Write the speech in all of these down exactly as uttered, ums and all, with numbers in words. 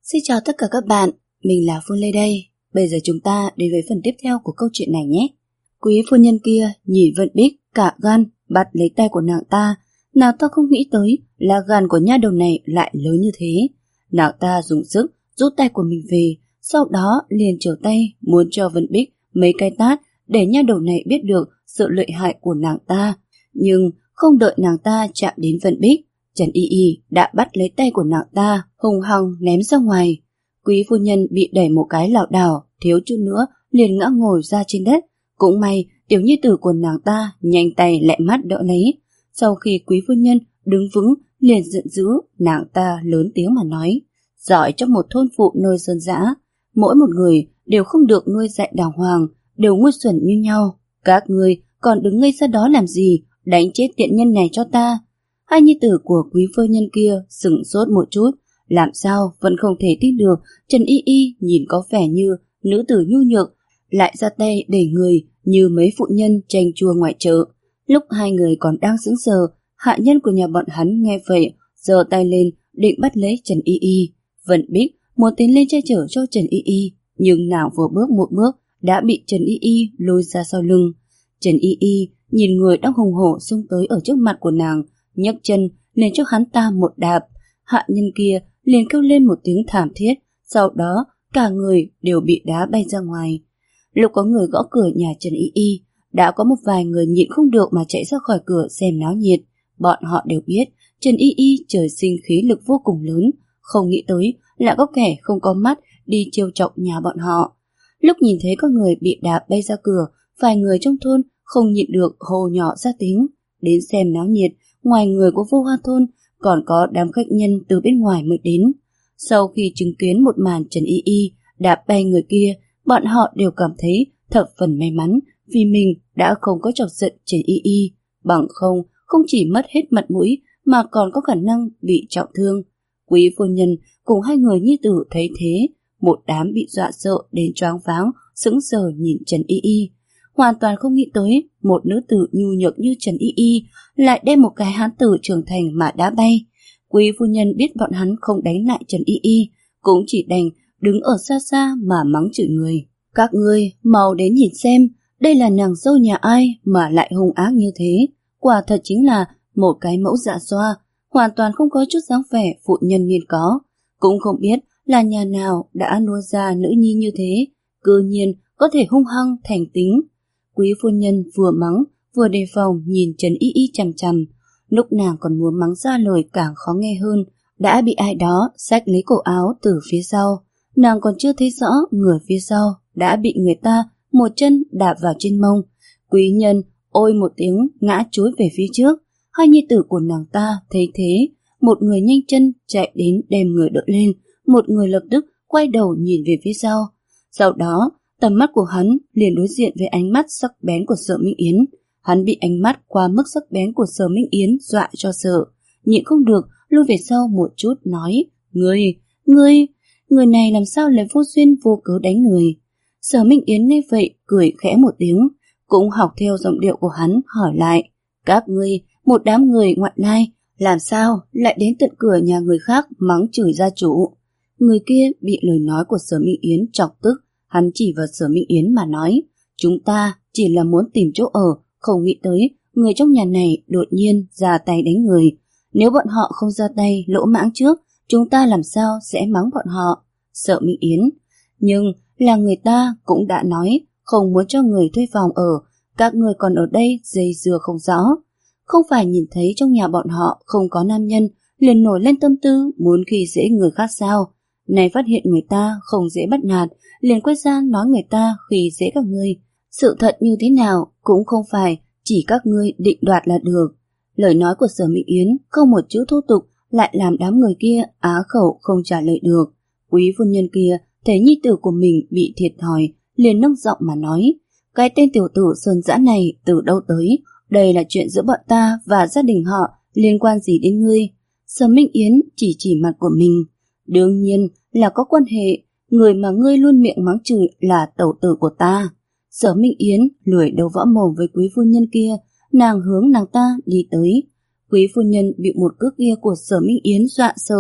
Xin chào tất cả các bạn, mình là Phương Lê đây. Bây giờ chúng ta đến với phần tiếp theo của câu chuyện này nhé. Quý phu nhân kia nhìn Vận Bích cả gan bắt lấy tay của nàng ta. Nàng ta không nghĩ tới là gan của nha đầu này lại lớn như thế. Nàng ta dùng sức rút tay của mình về, sau đó liền trở tay muốn cho Vận Bích mấy cái tát để nha đầu này biết được sự lợi hại của nàng ta. Nhưng không đợi nàng ta chạm đến Vận Bích, Trần Y Y đã bắt lấy tay của nàng ta, hung hăng ném ra ngoài. Quý phu nhân bị đẩy một cái lảo đảo, thiếu chút nữa liền ngã ngồi ra trên đất. Cũng may tiểu nhi tử của nàng ta nhanh tay lẹ mắt đỡ lấy. Sau khi quý phu nhân đứng vững, liền giận dữ, nàng ta lớn tiếng mà nói: giỏi trong một thôn phụ nơi sơn dã, mỗi một người đều không được nuôi dạy đàng hoàng, đều ngu xuẩn như nhau. Các ngươi còn đứng ngây ra đó làm gì, đánh chết tiện nhân này cho ta. Hai nhi tử của quý phu nhân kia sửng sốt một chút, làm sao vẫn không thể tin được Trần Y Y nhìn có vẻ như nữ tử nhu nhược, lại ra tay đẩy người như mấy phụ nhân chanh chua ngoài chợ. Lúc hai người còn đang sững sờ, hạ nhân của nhà bọn hắn nghe vậy giơ tay lên định bắt lấy Trần Y Y. Vận Bích muốn tiến lên che chở cho Trần Y Y, nhưng nàng vừa bước một bước đã bị Trần Y Y lôi ra sau lưng. Trần Y Y nhìn người đang hùng hổ xông tới ở trước mặt của nàng, nhấc chân liền cho hắn ta một đạp. Hạ nhân kia liền kêu lên một tiếng thảm thiết, sau đó cả người đều bị đá bay ra ngoài. Lúc có người gõ cửa nhà Trần Y Y, đã có một vài người nhịn không được mà chạy ra khỏi cửa xem náo nhiệt. Bọn họ đều biết Trần Y Y trời sinh khí lực vô cùng lớn, không nghĩ tới lại có kẻ không có mắt đi trêu chọc nhà bọn họ. Lúc nhìn thấy có người bị đá bay ra cửa, vài người trong thôn không nhịn được hô nhỏ ra tiếng. Đến xem náo nhiệt, ngoài người của Vô Hoa thôn còn có đám khách nhân từ bên ngoài mới đến. Sau khi chứng kiến một màn Trần Y Y đạp bay người kia, bọn họ đều cảm thấy thập phần may mắn vì mình đã không có chọc giận Trần Y Y, bằng không không chỉ mất hết mặt mũi mà còn có khả năng bị trọng thương. Quý phu nhân cùng hai người nhi tử thấy thế, một đám bị dọa sợ đến choáng váng, sững sờ nhìn Trần Y Y, hoàn toàn không nghĩ tới một nữ tử nhu nhược như Trần Y Y lại đem một cái hán tử trưởng thành mà đá bay. Quý phu nhân biết bọn hắn không đánh lại Trần Y Y, cũng chỉ đành đứng ở xa xa mà mắng chửi người. Các ngươi mau đến nhìn xem, đây là nàng dâu nhà ai mà lại hung ác như thế. Quả thật chính là một cái mẫu dạ xoa, hoàn toàn không có chút dáng vẻ phụ nhân nên có. Cũng không biết là nhà nào đã nuôi ra nữ nhi như thế, cư nhiên có thể hung hăng thành tính. Quý phu nhân vừa mắng vừa đề phòng nhìn Trần Y Y chằm chằm. Lúc nàng còn muốn mắng ra lời càng khó nghe hơn, đã bị ai đó xách lấy cổ áo từ phía sau. Nàng còn chưa thấy rõ người phía sau đã bị người ta một chân đạp vào trên mông. Quý nhân ôi một tiếng ngã chúi về phía trước. Hai nhi tử của nàng ta thấy thế, một người nhanh chân chạy đến đem người đỡ lên, một người lập tức quay đầu nhìn về phía sau. Sau đó tầm mắt của hắn liền đối diện với ánh mắt sắc bén của Sở Minh Yến. Hắn bị ánh mắt quá mức sắc bén của Sở Minh Yến dọa cho sợ, nhịn không được lui về sau một chút nói: Ngươi, ngươi, người này làm sao lại vô duyên vô cớ đánh người. Sở Minh Yến nghe vậy cười khẽ một tiếng, cũng học theo giọng điệu của hắn hỏi lại: Các ngươi, một đám người ngoại lai, làm sao lại đến tận cửa nhà người khác mắng chửi gia chủ? Người kia bị lời nói của Sở Minh Yến chọc tức, hắn chỉ vào Sở Minh Yến mà nói: Chúng ta chỉ là muốn tìm chỗ ở, không nghĩ tới người trong nhà này đột nhiên ra tay đánh người. Nếu bọn họ không ra tay lỗ mãng trước, chúng ta làm sao sẽ mắng bọn họ? Sở Minh Yến: Nhưng là người ta cũng đã nói không muốn cho người thuê phòng ở, các người còn ở đây dây dưa không rõ. Không phải nhìn thấy trong nhà bọn họ không có nam nhân liền nổi lên tâm tư muốn khi dễ người khác sao? Này phát hiện người ta không dễ bắt nạt, liền quay ra nói người ta khi dễ các ngươi. Sự thật như thế nào cũng không phải chỉ các ngươi định đoạt là được. Lời nói của Sở Minh Yến không một chữ thô tục lại làm đám người kia á khẩu không trả lời được. Quý phu nhân kia thấy nhi tử của mình bị thiệt thòi, liền nâng giọng mà nói: Cái tên tiểu tử sơn dã này từ đâu tới? Đây là chuyện giữa bọn ta và gia đình họ, liên quan gì đến ngươi? Sở Minh Yến chỉ chỉ mặt của mình: Đương nhiên là có quan hệ, người mà ngươi luôn miệng mắng chửi là tẩu tử của ta. Sở Minh Yến lười đầu võ mồm với quý phu nhân kia, nàng hướng nàng ta đi tới. Quý phu nhân bị một cước kia của Sở Minh Yến dọa sợ,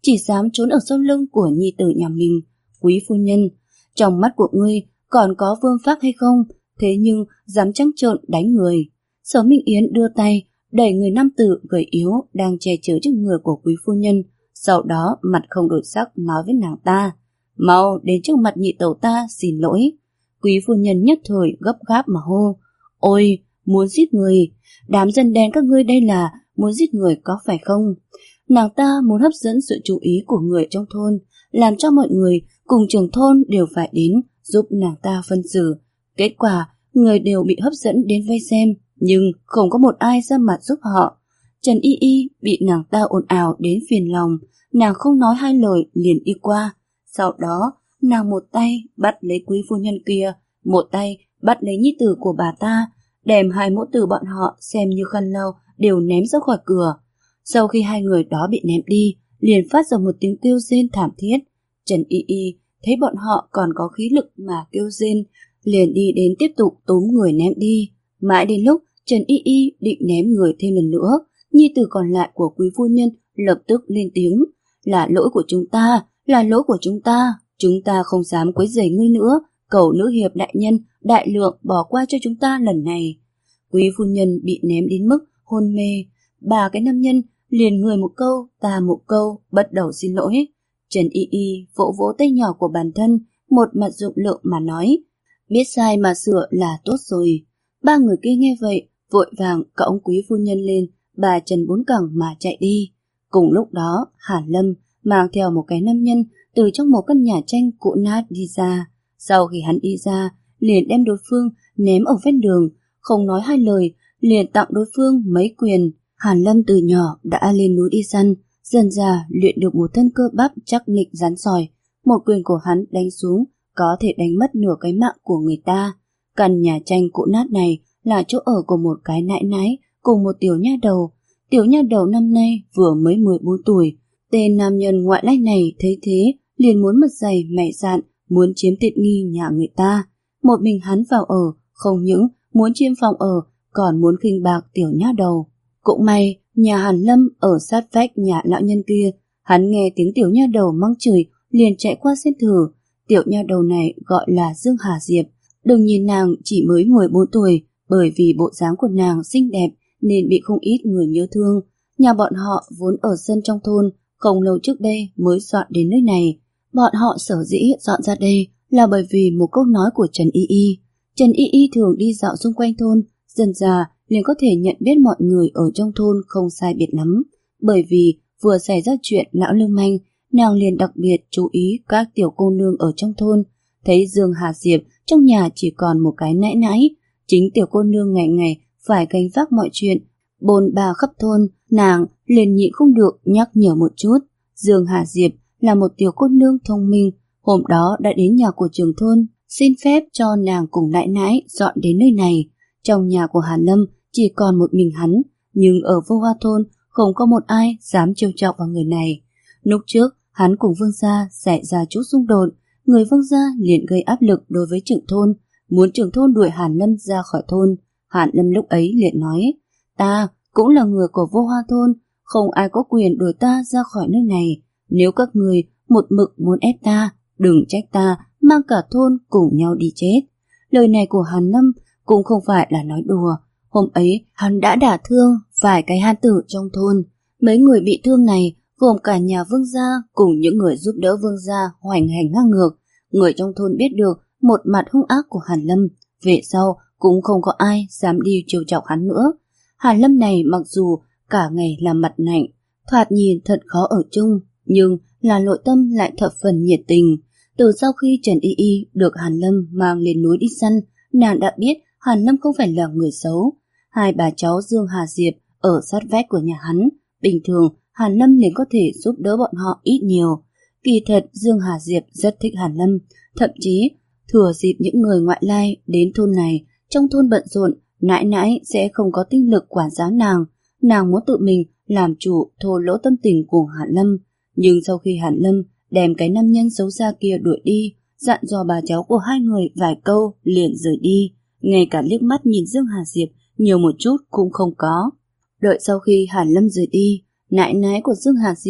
chỉ dám trốn ở sau lưng của nhi tử nhà mình. Quý phu nhân, trong mắt của ngươi còn có vương pháp hay không? Thế nhưng dám trắng trợn đánh người. Sở Minh Yến đưa tay đẩy người nam tử gầy yếu đang che chở trước người của quý phu nhân, sau đó mặt không đổi sắc nói với nàng ta: mau đến trước mặt nhị tẩu ta xin lỗi. Quý phu nhân nhất thời gấp gáp mà hô: ôi, muốn giết người, đám dân đen các ngươi đây là muốn giết người có phải không? Nàng ta muốn hấp dẫn sự chú ý của người trong thôn, làm cho mọi người cùng trưởng thôn đều phải đến giúp nàng ta phân xử. Kết quả người đều bị hấp dẫn đến vây xem, nhưng không có một ai ra mặt giúp họ. Trần Y Y bị nàng ta ồn ào đến phiền lòng, nàng không nói hai lời liền đi qua. Sau đó nàng một tay bắt lấy quý phu nhân kia, một tay bắt lấy nhi tử của bà ta, đem hai mẫu tử bọn họ xem như khăn lau đều ném ra khỏi cửa. Sau khi hai người đó bị ném đi, liền phát ra một tiếng kêu rên thảm thiết. Trần Y Y thấy bọn họ còn có khí lực mà kêu rên, liền đi đến tiếp tục túm người ném đi. Mãi đến lúc Trần Y Y định ném người thêm lần nữa, nhi tử còn lại của quý phu nhân lập tức lên tiếng: là lỗi của chúng ta, là lỗi của chúng ta, chúng ta không dám quấy rầy ngươi nữa, cầu nữ hiệp đại nhân đại lượng bỏ qua cho chúng ta lần này. Quý phu nhân bị ném đến mức hôn mê, ba cái nam nhân liền người một câu ta một câu bắt đầu xin lỗi. Trần Y Y vỗ vỗ tay nhỏ của bản thân, một mặt rộng lượng mà nói: biết sai mà sửa là tốt rồi. Ba người kia nghe vậy vội vàng cõng quý phu nhân lên, bà Trần bốn cẳng mà chạy đi. Cùng lúc đó Hàn Lâm mang theo một cái nam nhân từ trong một căn nhà tranh cũ nát đi ra. Sau khi hắn đi ra, liền đem đối phương ném ở ven đường, không nói hai lời liền tặng đối phương mấy quyền. Hàn Lâm từ nhỏ đã lên núi đi săn, dần dà luyện được một thân cơ bắp chắc nịch rắn sỏi. Một quyền của hắn đánh xuống có thể đánh mất nửa cái mạng của người ta. Căn nhà tranh cũ nát này là chỗ ở của một cái nãi nãi cùng một tiểu nha đầu. Tiểu nha đầu năm nay vừa mới mười bốn tuổi. Tên nam nhân ngoại lai này thấy thế liền muốn mặt dày mày dạn, muốn chiếm tiện nghi nhà người ta. Một mình hắn vào ở, không những muốn chiếm phòng ở, còn muốn khinh bạc tiểu nha đầu. Cũng may nhà Hàn Lâm ở sát vách nhà lão nhân kia, hắn nghe tiếng tiểu nha đầu mắng chửi liền chạy qua xem thử. Tiểu nha đầu này gọi là Dương Hà Diệp. Đừng nhìn nàng chỉ mới mười bốn tuổi, bởi vì bộ dáng của nàng xinh đẹp nên bị không ít người nhớ thương. Nhà bọn họ vốn ở sân trong thôn, không lâu trước đây mới dọn đến nơi này. Bọn họ sở dĩ dọn ra đây là bởi vì một câu nói của Trần Y Y. Trần Y Y thường đi dạo xung quanh thôn, dần dà liền có thể nhận biết mọi người ở trong thôn không sai biệt lắm. Bởi vì vừa xảy ra chuyện lão lưu manh, nàng liền đặc biệt chú ý các tiểu cô nương ở trong thôn. Thấy Dương Hà Diệp trong nhà chỉ còn một cái nãi nãi, chính tiểu cô nương ngày ngày phải gánh vác mọi chuyện, bồn bà khắp thôn, nàng liền nhịn không được nhắc nhở một chút. Dương Hà Diệp là một tiểu cô nương thông minh, hôm đó đã đến nhà của trưởng thôn xin phép cho nàng cùng nãi nãi dọn đến nơi này. Trong nhà của Hàn Lâm chỉ còn một mình hắn, nhưng ở Vô Hoa thôn không có một ai dám trêu chọc vào người này. Lúc trước hắn cùng Vương gia xảy ra chút xung đột, người Vương gia liền gây áp lực đối với trưởng thôn, muốn trưởng thôn đuổi Hàn Lâm ra khỏi thôn. Hàn Lâm lúc ấy liền nói: ta cũng là người của Vô Hoa thôn, không ai có quyền đuổi ta ra khỏi nơi này. Nếu các người một mực muốn ép ta, đừng trách ta mang cả thôn cùng nhau đi chết. Lời này của Hàn Lâm cũng không phải là nói đùa. Hôm ấy hắn đã đả thương vài cái hán tử trong thôn. Mấy người bị thương này gồm cả nhà Vương gia cùng những người giúp đỡ Vương gia hoành hành ngang ngược. Người trong thôn biết được một mặt hung ác của Hàn Lâm, về sau cũng không có ai dám đi trêu chọc hắn nữa. Hàn Lâm này mặc dù cả ngày làm mặt nạnh, thoạt nhìn thật khó ở chung, nhưng là nội tâm lại thập phần nhiệt tình. Từ sau khi Trần Y Y được Hàn Lâm mang lên núi đi săn, nàng đã biết Hàn Lâm không phải là người xấu. Hai bà cháu Dương Hà Diệp ở sát vách của nhà hắn, bình thường Hàn Lâm liền có thể giúp đỡ bọn họ ít nhiều. Kỳ thật Dương Hà Diệp rất thích Hàn Lâm, thậm chí thừa dịp những người ngoại lai đến thôn này, trong thôn bận rộn, nãi nãi sẽ không có tinh lực quản giáo nàng. Nàng muốn tự mình làm chủ thô lỗ tâm tình của Hàn Lâm. Nhưng sau khi Hàn Lâm đem cái nam nhân xấu xa kia đuổi đi, dặn dò bà cháu của hai người vài câu liền rời đi, ngay cả liếc mắt nhìn Dương Hà Diệp nhiều một chút cũng không có. Đợi sau khi Hàn Lâm rời đi, nãi nãi của Dương Hà Diệp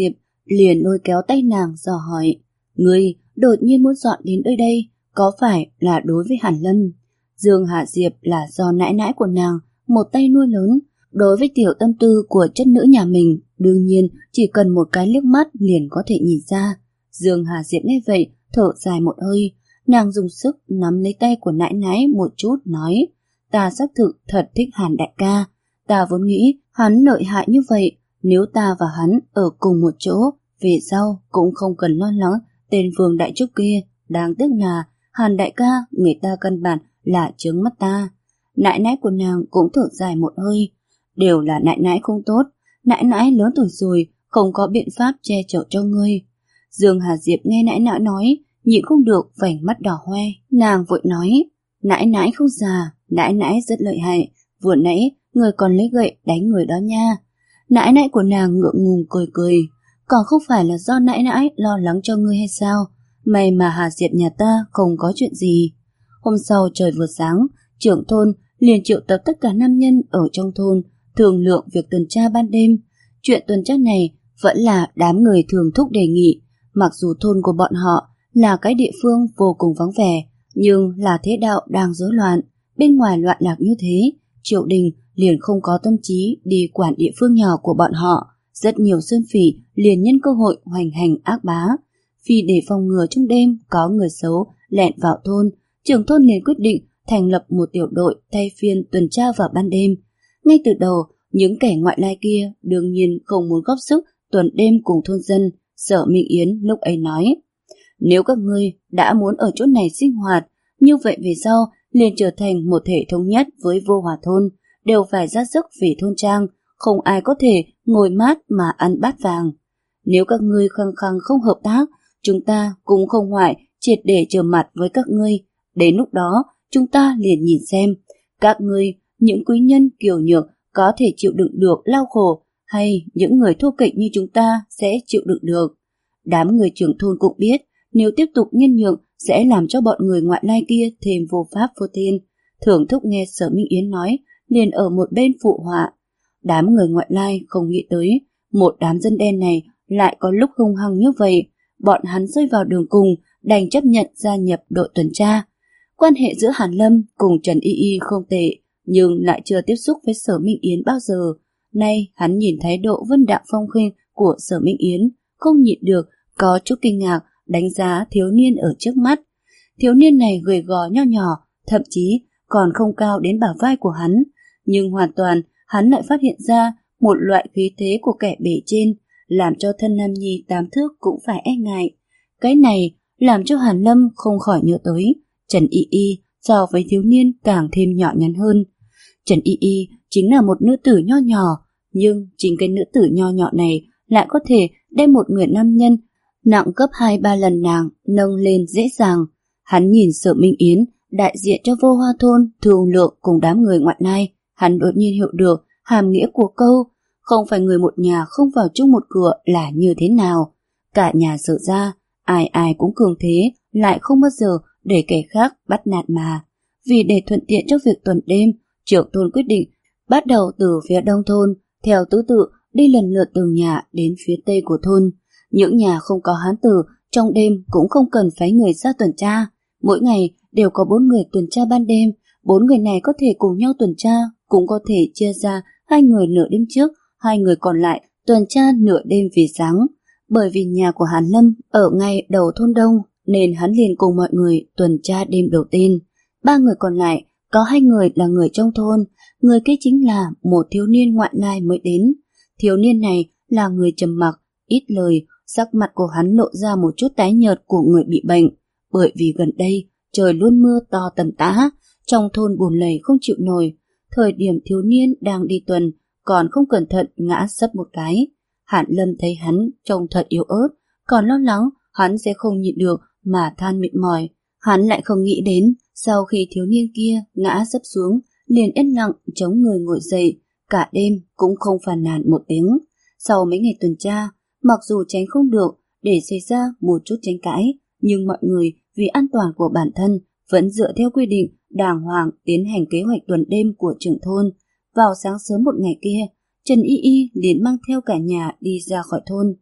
liền lôi kéo tay nàng dò hỏi, ngươi đột nhiên muốn dọn đến nơi đây, có phải là đối với Hàn Lâm? Dương Hà Diệp là do nãi nãi của nàng một tay nuôi lớn, đối với tiểu tâm tư của chất nữ nhà mình, đương nhiên chỉ cần một cái liếc mắt liền có thể nhìn ra. Dương Hà Diệp nghe vậy, thở dài một hơi, nàng dùng sức nắm lấy tay của nãi nãi một chút nói, ta xác thực thật thích Hàn đại ca, ta vốn nghĩ hắn lợi hại như vậy, nếu ta và hắn ở cùng một chỗ, về sau cũng không cần lo lắng tên Vương Đại Trúc kia, đáng tiếc là Hàn đại ca người ta căn bản là trướng mắt ta. Nãi nãi của nàng cũng thở dài một hơi, đều là nãi nãi không tốt, nãi nãi lớn tuổi rồi, không có biện pháp che chở cho ngươi. Dương Hà Diệp nghe nãi nãi nói, nhịn không được vành mắt đỏ hoe, nàng vội nói, nãi nãi không già, nãi nãi rất lợi hại, vừa nãy người còn lấy gậy đánh người đó nha. Nãi nãi của nàng ngượng ngùng cười cười, còn không phải là do nãi nãi lo lắng cho ngươi hay sao? May mà Hà Diệp nhà ta không có chuyện gì. Hôm sau trời vừa sáng, trưởng thôn liền triệu tập tất cả nam nhân ở trong thôn thương lượng việc tuần tra ban đêm. Chuyện tuần tra này vẫn là đám người thường thúc đề nghị, mặc dù thôn của bọn họ là cái địa phương vô cùng vắng vẻ, nhưng là thế đạo đang rối loạn, bên ngoài loạn lạc như thế, triều đình liền không có tâm trí đi quản địa phương nhỏ của bọn họ. Rất nhiều sơn phỉ liền nhân cơ hội hoành hành ác bá. Vì để phòng ngừa trong đêm có người xấu lẻn vào thôn, trưởng thôn liền quyết định thành lập một tiểu đội thay phiên tuần tra vào ban đêm. Ngay từ đầu, những kẻ ngoại lai kia đương nhiên không muốn góp sức tuần đêm cùng thôn dân. Sở Minh Yến lúc ấy nói, nếu các ngươi đã muốn ở chỗ này sinh hoạt, như vậy về sau liền trở thành một thể thống nhất với Vô Hòa thôn, đều phải ra sức vì thôn trang, không ai có thể ngồi mát mà ăn bát vàng. Nếu các ngươi khăng khăng không hợp tác, chúng ta cũng không ngoại triệt để trở mặt với các ngươi. Đến lúc đó, chúng ta liền nhìn xem, các ngươi, những quý nhân kiều nhược có thể chịu đựng được lao khổ, hay những người thô kệch như chúng ta sẽ chịu đựng được. Đám người trưởng thôn cũng biết, nếu tiếp tục nhân nhượng sẽ làm cho bọn người ngoại lai kia thêm vô pháp vô thiên. Thưởng thúc nghe Sở Minh Yến nói, liền ở một bên phụ họa. Đám người ngoại lai không nghĩ tới, một đám dân đen này lại có lúc hung hăng như vậy. Bọn hắn rơi vào đường cùng, đành chấp nhận gia nhập đội tuần tra. Quan hệ giữa Hàn Lâm cùng Trần Y Y không tệ, nhưng lại chưa tiếp xúc với Sở Minh Yến bao giờ. Nay hắn nhìn thái độ vân đạm phong khinh của Sở Minh Yến, không nhịn được, có chút kinh ngạc đánh giá thiếu niên ở trước mắt. Thiếu niên này gầy gò nho nhỏ, thậm chí còn không cao đến bả vai của hắn, nhưng hoàn toàn hắn lại phát hiện ra một loại khí thế của kẻ bề trên, làm cho thân nam nhi tám thước cũng phải e ngại. Cái này làm cho Hàn Lâm không khỏi nhớ tới Trần Y Y so với thiếu niên càng thêm nhỏ nhắn hơn. Trần Y Y chính là một nữ tử nho nhỏ, nhưng chính cái nữ tử nho nhỏ này lại có thể đem một người nam nhân nặng gấp hai ba lần nàng nâng lên dễ dàng. Hắn nhìn Sở Minh Yến, đại diện cho Vô Hoa thôn thương lượng cùng đám người ngoại lai, hắn đột nhiên hiểu được hàm nghĩa của câu không phải người một nhà không vào chung một cửa là như thế nào. Cả nhà Sở ra, ai ai cũng cường thế, lại không bao giờ để kẻ khác bắt nạt mà. Vì để thuận tiện cho việc tuần đêm, trưởng thôn quyết định bắt đầu từ phía đông thôn, theo tứ tự đi lần lượt từng nhà đến phía tây của thôn. Những nhà không có hán tử trong đêm cũng không cần phái người ra tuần tra. Mỗi ngày đều có bốn người tuần tra ban đêm. Bốn người này có thể cùng nhau tuần tra, cũng có thể chia ra hai người nửa đêm trước, hai người còn lại tuần tra nửa đêm về sáng. Bởi vì nhà của Hàn Lâm ở ngay đầu thôn đông, nên hắn liền cùng mọi người tuần tra đêm đầu tiên. Ba người còn lại, có hai người là người trong thôn, người kia chính là một thiếu niên ngoại lai mới đến. Thiếu niên này là người trầm mặc, ít lời, sắc mặt của hắn lộ ra một chút tái nhợt của người bị bệnh. Bởi vì gần đây trời luôn mưa to tầm tã, trong thôn bùn lầy không chịu nổi. Thời điểm thiếu niên đang đi tuần, còn không cẩn thận ngã sấp một cái. Hàn Lâm thấy hắn trông thật yếu ớt, còn lo lắng hắn sẽ không nhịn được mà than mệt mỏi. Hắn lại không nghĩ đến, sau khi thiếu niên kia ngã sấp xuống, liền yên lặng chống người ngồi dậy, cả đêm cũng không phàn nàn một tiếng. Sau mấy ngày tuần tra, mặc dù tránh không được để xảy ra một chút tranh cãi, nhưng mọi người vì an toàn của bản thân vẫn dựa theo quy định đàng hoàng tiến hành kế hoạch tuần đêm của trưởng thôn. Vào sáng sớm một ngày kia, Trần Y Y liền mang theo cả nhà đi ra khỏi thôn.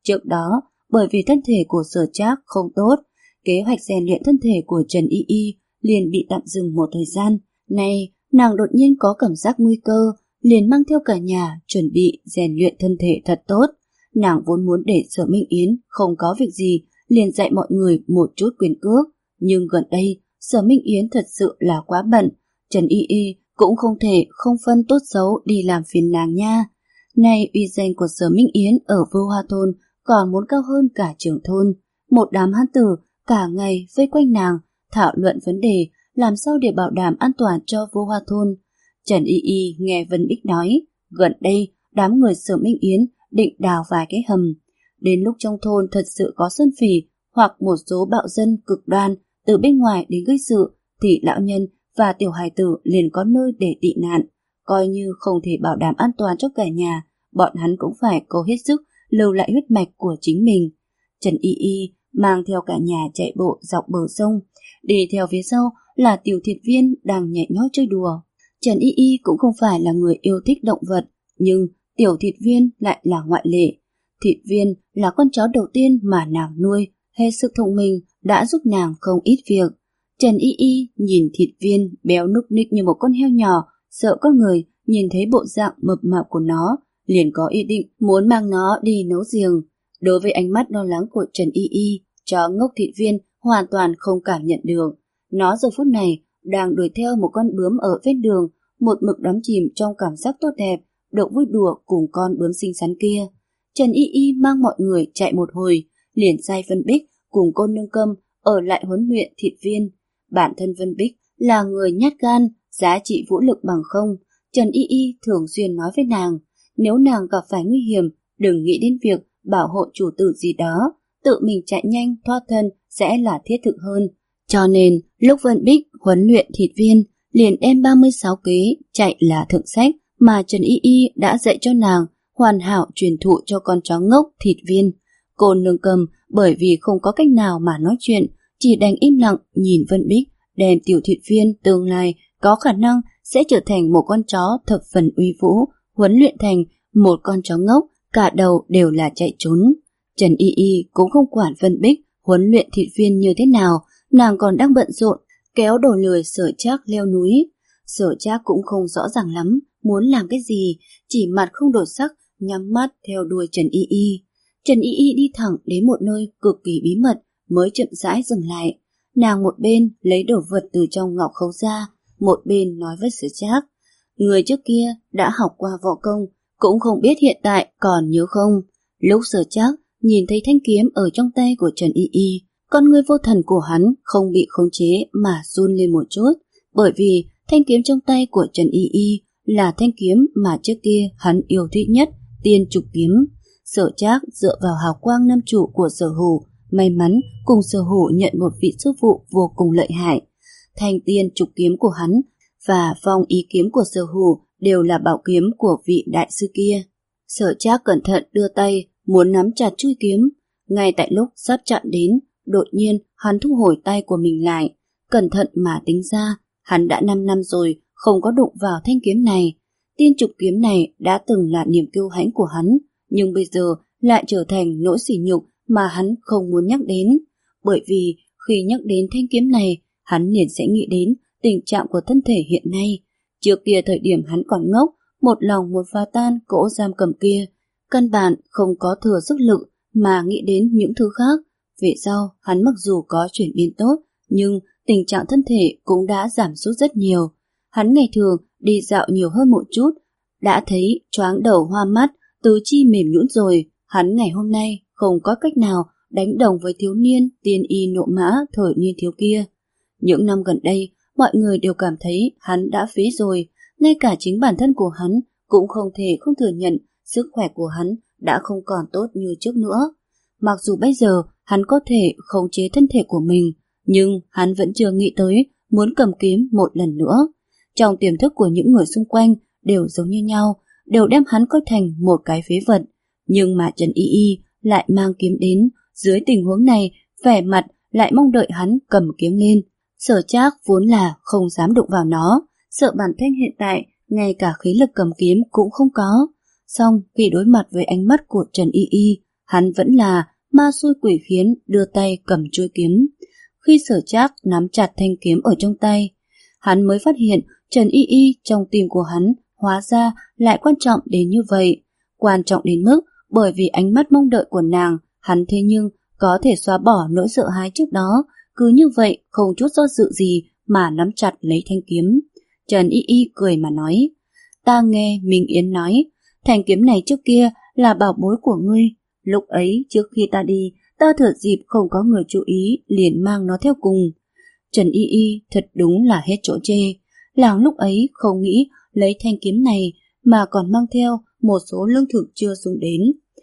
Trước đó, bởi vì thân thể của Sở Trác không tốt, kế hoạch rèn luyện thân thể của Trần Y Y liền bị tạm dừng một thời gian. Nay, nàng đột nhiên có cảm giác nguy cơ, liền mang theo cả nhà chuẩn bị rèn luyện thân thể thật tốt. Nàng vốn muốn để Sở Minh Yến không có việc gì, liền dạy mọi người một chút quyền cước. Nhưng gần đây, Sở Minh Yến thật sự là quá bận, Trần Y Y cũng không thể không phân tốt xấu đi làm phiền nàng nha. Nay uy danh của Sở Minh Yến ở Vô Hoa Thôn còn muốn cao hơn cả trưởng thôn. Một đám hán tử cả ngày vây quanh nàng, thảo luận vấn đề làm sao để bảo đảm an toàn cho Vô Hoa Thôn. Trần Y Y nghe Vân Bích nói, gần đây đám người Sở Minh Yến định đào vài cái hầm. Đến lúc trong thôn thật sự có sơn phỉ hoặc một số bạo dân cực đoan từ bên ngoài đến gây sự, thì lão nhân và tiểu hài tử liền có nơi để tị nạn. Coi như không thể bảo đảm an toàn cho cả nhà, bọn hắn cũng phải cố hết sức lưu lại huyết mạch của chính mình. Trần Y Y mang theo cả nhà chạy bộ dọc bờ sông, đi theo phía sau là Tiểu Thiệt Viên đang nhảy nhót chơi đùa. Trần Y Y cũng không phải là người yêu thích động vật, nhưng Tiểu Thiệt Viên lại là ngoại lệ. Thiệt Viên là con chó đầu tiên mà nàng nuôi, hết sức thông minh đã giúp nàng không ít việc. Trần Y Y nhìn Thiệt Viên béo núc ních như một con heo nhỏ, sợ có người nhìn thấy bộ dạng mập mạp của nó, liền có ý định muốn mang nó đi nấu giềng. Đối với ánh mắt lo lắng của Trần Y Y, chó ngốc Thiệt Viên hoàn toàn không cảm nhận được. Nó giờ phút này đang đuổi theo một con bướm ở ven đường, một mực đắm chìm trong cảm giác tốt đẹp, được vui đùa cùng con bướm xinh xắn kia. Trần Y Y mang mọi người chạy một hồi, liền sai Vân Bích cùng cô nương Câm ở lại huấn luyện Thiệt Viên. Bản thân Vân Bích là người nhát gan, giá trị vũ lực bằng không. Trần Y Y thường xuyên nói với nàng, nếu nàng gặp phải nguy hiểm, đừng nghĩ đến việc bảo hộ chủ tử gì đó, tự mình chạy nhanh thoát thân sẽ là thiết thực hơn. Cho nên, lúc Vân Bích huấn luyện Thiệt Viên, liền đem ba mươi sáu kế chạy là thượng sách mà Trần Y Y đã dạy cho nàng, hoàn hảo truyền thụ cho con chó ngốc Thiệt Viên. Cô nương Cầm bởi vì không có cách nào mà nói chuyện, chỉ đành im lặng nhìn Vân Bích đem Tiểu Thiệt Viên tương lai có khả năng sẽ trở thành một con chó thập phần uy vũ, huấn luyện thành một con chó ngốc, cả đầu đều là chạy trốn. Trần Y Y cũng không quản Vân Bích huấn luyện Thiệt Viên như thế nào, nàng còn đang bận rộn kéo đồ lười Sở Trác leo núi. Sở Trác cũng không rõ ràng lắm muốn làm cái gì, chỉ mặt không đổi sắc, nhắm mắt theo đuôi Trần Y Y. Trần Y Y đi thẳng đến một nơi cực kỳ bí mật mới chậm rãi dừng lại. Nàng một bên lấy đồ vật từ trong ngọc khấu ra, một bên nói với Sở Trác, người trước kia đã học qua võ công, cũng không biết hiện tại còn nhớ không. Lúc Sở Trác nhìn thấy thanh kiếm ở trong tay của Trần Y Y, con người vô thần của hắn không bị khống chế mà run lên một chút, bởi vì thanh kiếm trong tay của Trần Y Y là thanh kiếm mà trước kia hắn yêu thích nhất, Tiên Trục Kiếm. Sở Trác dựa vào hào quang nam chủ của Sở Hủ, may mắn cùng Sở Hủ nhận một vị sư phụ vô cùng lợi hại. Thanh Tiên Trục Kiếm của hắn và phong ý kiếm của Sở Hủ đều là bảo kiếm của vị đại sư kia. Sở Trác cẩn thận đưa tay muốn nắm chặt chuôi kiếm, ngay tại lúc sắp chạm đến, đột nhiên hắn thu hồi tay của mình lại. Cẩn thận mà tính ra, hắn đã năm năm rồi không có đụng vào thanh kiếm này. Tiên Trục Kiếm này đã từng là niềm kiêu hãnh của hắn, nhưng bây giờ lại trở thành nỗi sỉ nhục mà hắn không muốn nhắc đến. Bởi vì khi nhắc đến thanh kiếm này, hắn liền sẽ nghĩ đến tình trạng của thân thể hiện nay. Trước kia thời điểm hắn còn ngốc, một lòng muốn phá tan cỗ giam cầm kia, căn bản không có thừa sức lực mà nghĩ đến những thứ khác. Về sau, hắn mặc dù có chuyển biến tốt, nhưng tình trạng thân thể cũng đã giảm sút rất nhiều. Hắn ngày thường đi dạo nhiều hơn một chút, đã thấy choáng đầu hoa mắt, tứ chi mềm nhũn rồi. Hắn ngày hôm nay không có cách nào đánh đồng với thiếu niên tiên y nộ mã thời niên thiếu kia. Những năm gần đây, mọi người đều cảm thấy hắn đã phế rồi, ngay cả chính bản thân của hắn cũng không thể không thừa nhận sức khỏe của hắn đã không còn tốt như trước nữa. Mặc dù bây giờ hắn có thể khống chế thân thể của mình, nhưng hắn vẫn chưa nghĩ tới muốn cầm kiếm một lần nữa. Trong tiềm thức của những người xung quanh đều giống như nhau, đều đem hắn coi thành một cái phế vật. Nhưng mà Trần Y Y lại mang kiếm đến, dưới tình huống này, vẻ mặt lại mong đợi hắn cầm kiếm lên. Sở Trác vốn là không dám đụng vào nó, sợ bản thân hiện tại ngay cả khí lực cầm kiếm cũng không có. Song khi đối mặt với ánh mắt của Trần Y Y, hắn vẫn là ma xui quỷ khiến đưa tay cầm chuôi kiếm. Khi Sở Trác nắm chặt thanh kiếm ở trong tay, hắn mới phát hiện Trần Y Y trong tim của hắn hóa ra lại quan trọng đến như vậy. Quan trọng đến mức bởi vì ánh mắt mong đợi của nàng, hắn thế nhưng có thể xóa bỏ nỗi sợ hãi trước đó, cứ như vậy không chút do dự gì mà nắm chặt lấy thanh kiếm. Trần Y Y cười mà nói, ta nghe Minh Yến nói, thanh kiếm này trước kia là bảo bối của ngươi. Lúc ấy trước khi ta đi, ta thừa dịp không có người chú ý liền mang nó theo cùng. Trần Y Y thật đúng là hết chỗ chê. Làng lúc ấy không nghĩ lấy thanh kiếm này mà còn mang theo một số lương thực chưa dùng đến.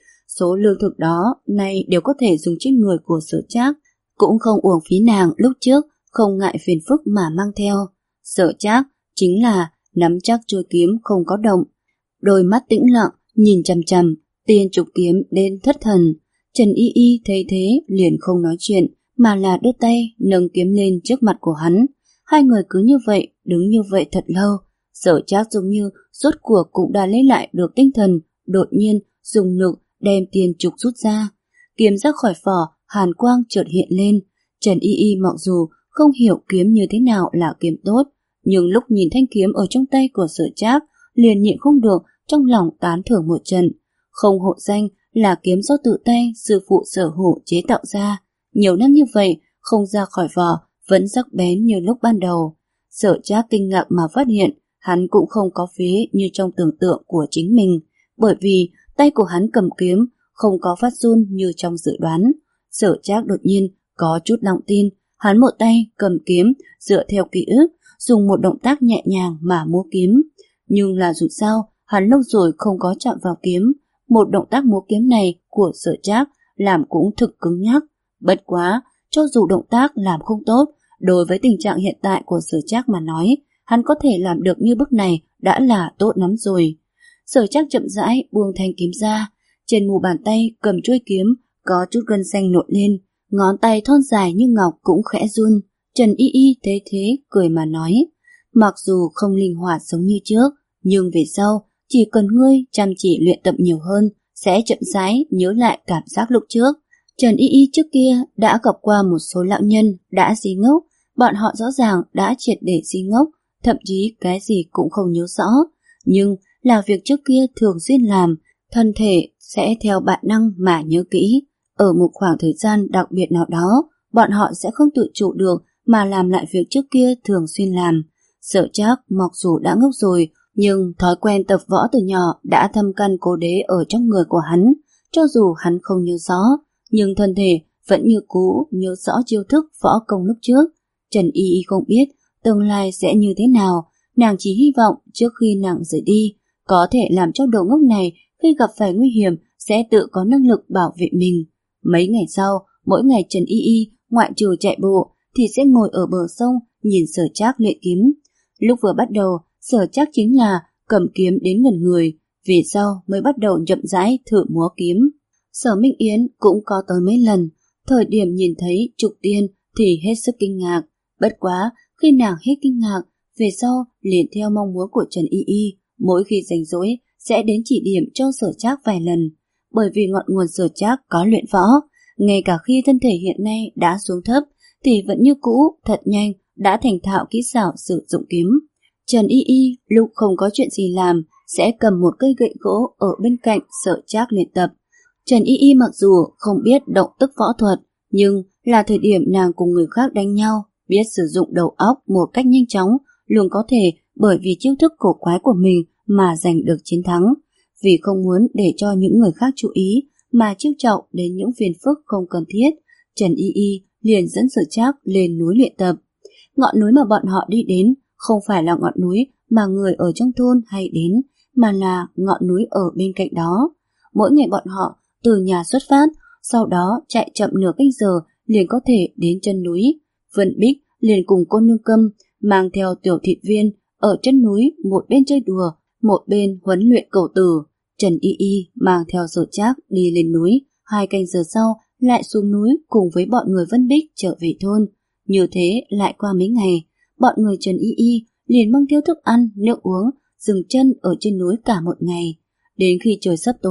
Số lương thực đó nay đều có thể dùng trên người của Sở Trác, cũng không uổng phí nàng lúc trước không ngại phiền phức mà mang theo. Sở Trác chính là nắm chắc chuôi kiếm không có động, đôi mắt tĩnh lặng nhìn chằm chằm tiên trục kiếm đến thất thần. Trần Y Y thấy thế liền không nói chuyện mà là đưa tay nâng kiếm lên trước mặt của hắn. Hai người cứ như vậy đứng như vậy thật lâu. Sở Trác giống như rốt cuộc cũng đã lấy lại được tinh thần, đột nhiên dùng lực đem tiên trục rút ra, kiếm ra khỏi vỏ, hàn quang chợt hiện lên. Trần Y Y mặc dù không hiểu kiếm như thế nào là kiếm tốt, nhưng lúc nhìn thanh kiếm ở trong tay của Sở Trác liền nhịn không được trong lòng tán thưởng một trận. Không hổ danh là kiếm do tự tay sư phụ Sở Hổ chế tạo ra, nhiều năm như vậy không ra khỏi vỏ vẫn sắc bén như lúc ban đầu. Sở Trác kinh ngạc mà phát hiện hắn cũng không có phế như trong tưởng tượng của chính mình, bởi vì tay của hắn cầm kiếm không có phát run như trong dự đoán. Sở Trác đột nhiên có chút lòng tin, hắn một tay cầm kiếm dựa theo ký ức, dùng một động tác nhẹ nhàng mà múa kiếm. Nhưng là dù sao, hắn lâu rồi không có chạm vào kiếm, một động tác múa kiếm này của Sở Trác làm cũng thực cứng nhắc. Bất quá, cho dù động tác làm không tốt, đối với tình trạng hiện tại của Sở Trác mà nói, hắn có thể làm được như bước này đã là tốt lắm rồi. Sở Trác chậm rãi buông thanh kiếm ra, trên mu bàn tay cầm chuôi kiếm có chút gân xanh nổi lên, ngón tay thon dài như ngọc cũng khẽ run. Trần Y Y thế thế cười mà nói, mặc dù không linh hoạt giống như trước, nhưng về sau chỉ cần ngươi chăm chỉ luyện tập nhiều hơn sẽ chậm rãi nhớ lại cảm giác lúc trước. Trần Y Y trước kia đã gặp qua một số lão nhân đã di ngốc, bọn họ rõ ràng đã triệt để di ngốc, thậm chí cái gì cũng không nhớ rõ, nhưng là việc trước kia thường xuyên làm, thân thể sẽ theo bản năng mà nhớ kỹ. Ở một khoảng thời gian đặc biệt nào đó, bọn họ sẽ không tự chủ được mà làm lại việc trước kia thường xuyên làm. Sở Trác mặc dù đã ngốc rồi, nhưng thói quen tập võ từ nhỏ đã thâm căn cố đế ở trong người của hắn. Cho dù hắn không nhớ rõ, nhưng thân thể vẫn như cũ nhớ rõ chiêu thức võ công lúc trước. Trần Y Y không biết tương lai sẽ như thế nào, nàng chỉ hy vọng trước khi nàng rời đi, có thể làm cho đồ ngốc này khi gặp phải nguy hiểm sẽ tự có năng lực bảo vệ mình. Mấy ngày sau, mỗi ngày Trần Y Y ngoại trừ chạy bộ thì sẽ ngồi ở bờ sông nhìn Sở Trác luyện kiếm. Lúc vừa bắt đầu, Sở Trác chính là cầm kiếm đến gần người, vì sau mới bắt đầu chậm rãi thử múa kiếm. Sở Minh Yến cũng có tới mấy lần, thời điểm nhìn thấy Trục Tiên thì hết sức kinh ngạc. Bất quá, khi nàng hết kinh ngạc, về sau liền theo mong muốn của Trần Y Y, mỗi khi rảnh rỗi sẽ đến chỉ điểm cho Sở Trác vài lần. Bởi vì ngọn nguồn Sở Trác có luyện võ, ngay cả khi thân thể hiện nay đã xuống thấp thì vẫn như cũ thật nhanh đã thành thạo kỹ xảo sử dụng kiếm. Trần Y Y lúc không có chuyện gì làm sẽ cầm một cây gậy gỗ ở bên cạnh Sở Trác luyện tập. Trần Y Y mặc dù không biết động tức võ thuật, nhưng là thời điểm nàng cùng người khác đánh nhau, biết sử dụng đầu óc một cách nhanh chóng, luôn có thể bởi vì chiêu thức cổ quái của mình mà giành được chiến thắng. Vì không muốn để cho những người khác chú ý mà trêu chọc đến những phiền phức không cần thiết, Trần Y Y liền dẫn Sở Trác lên núi luyện tập. Ngọn núi mà bọn họ đi đến không phải là ngọn núi mà người ở trong thôn hay đến, mà là ngọn núi ở bên cạnh đó. Mỗi ngày bọn họ từ nhà xuất phát, sau đó chạy chậm nửa canh giờ liền có thể đến chân núi. Vân Bích liền cùng cô nương Câm mang theo Tiểu Thị Viên ở chân núi, một bên chơi đùa, một bên huấn luyện cẩu tử. Trần Y Y mang theo Sở Trác đi lên núi, hai canh giờ sau lại xuống núi cùng với bọn người Vân Bích trở về thôn. Như thế lại qua mấy ngày, bọn người Trần Y Y liền mang theo thức ăn, nước uống, dừng chân ở trên núi cả một ngày. Đến khi trời sắp tối,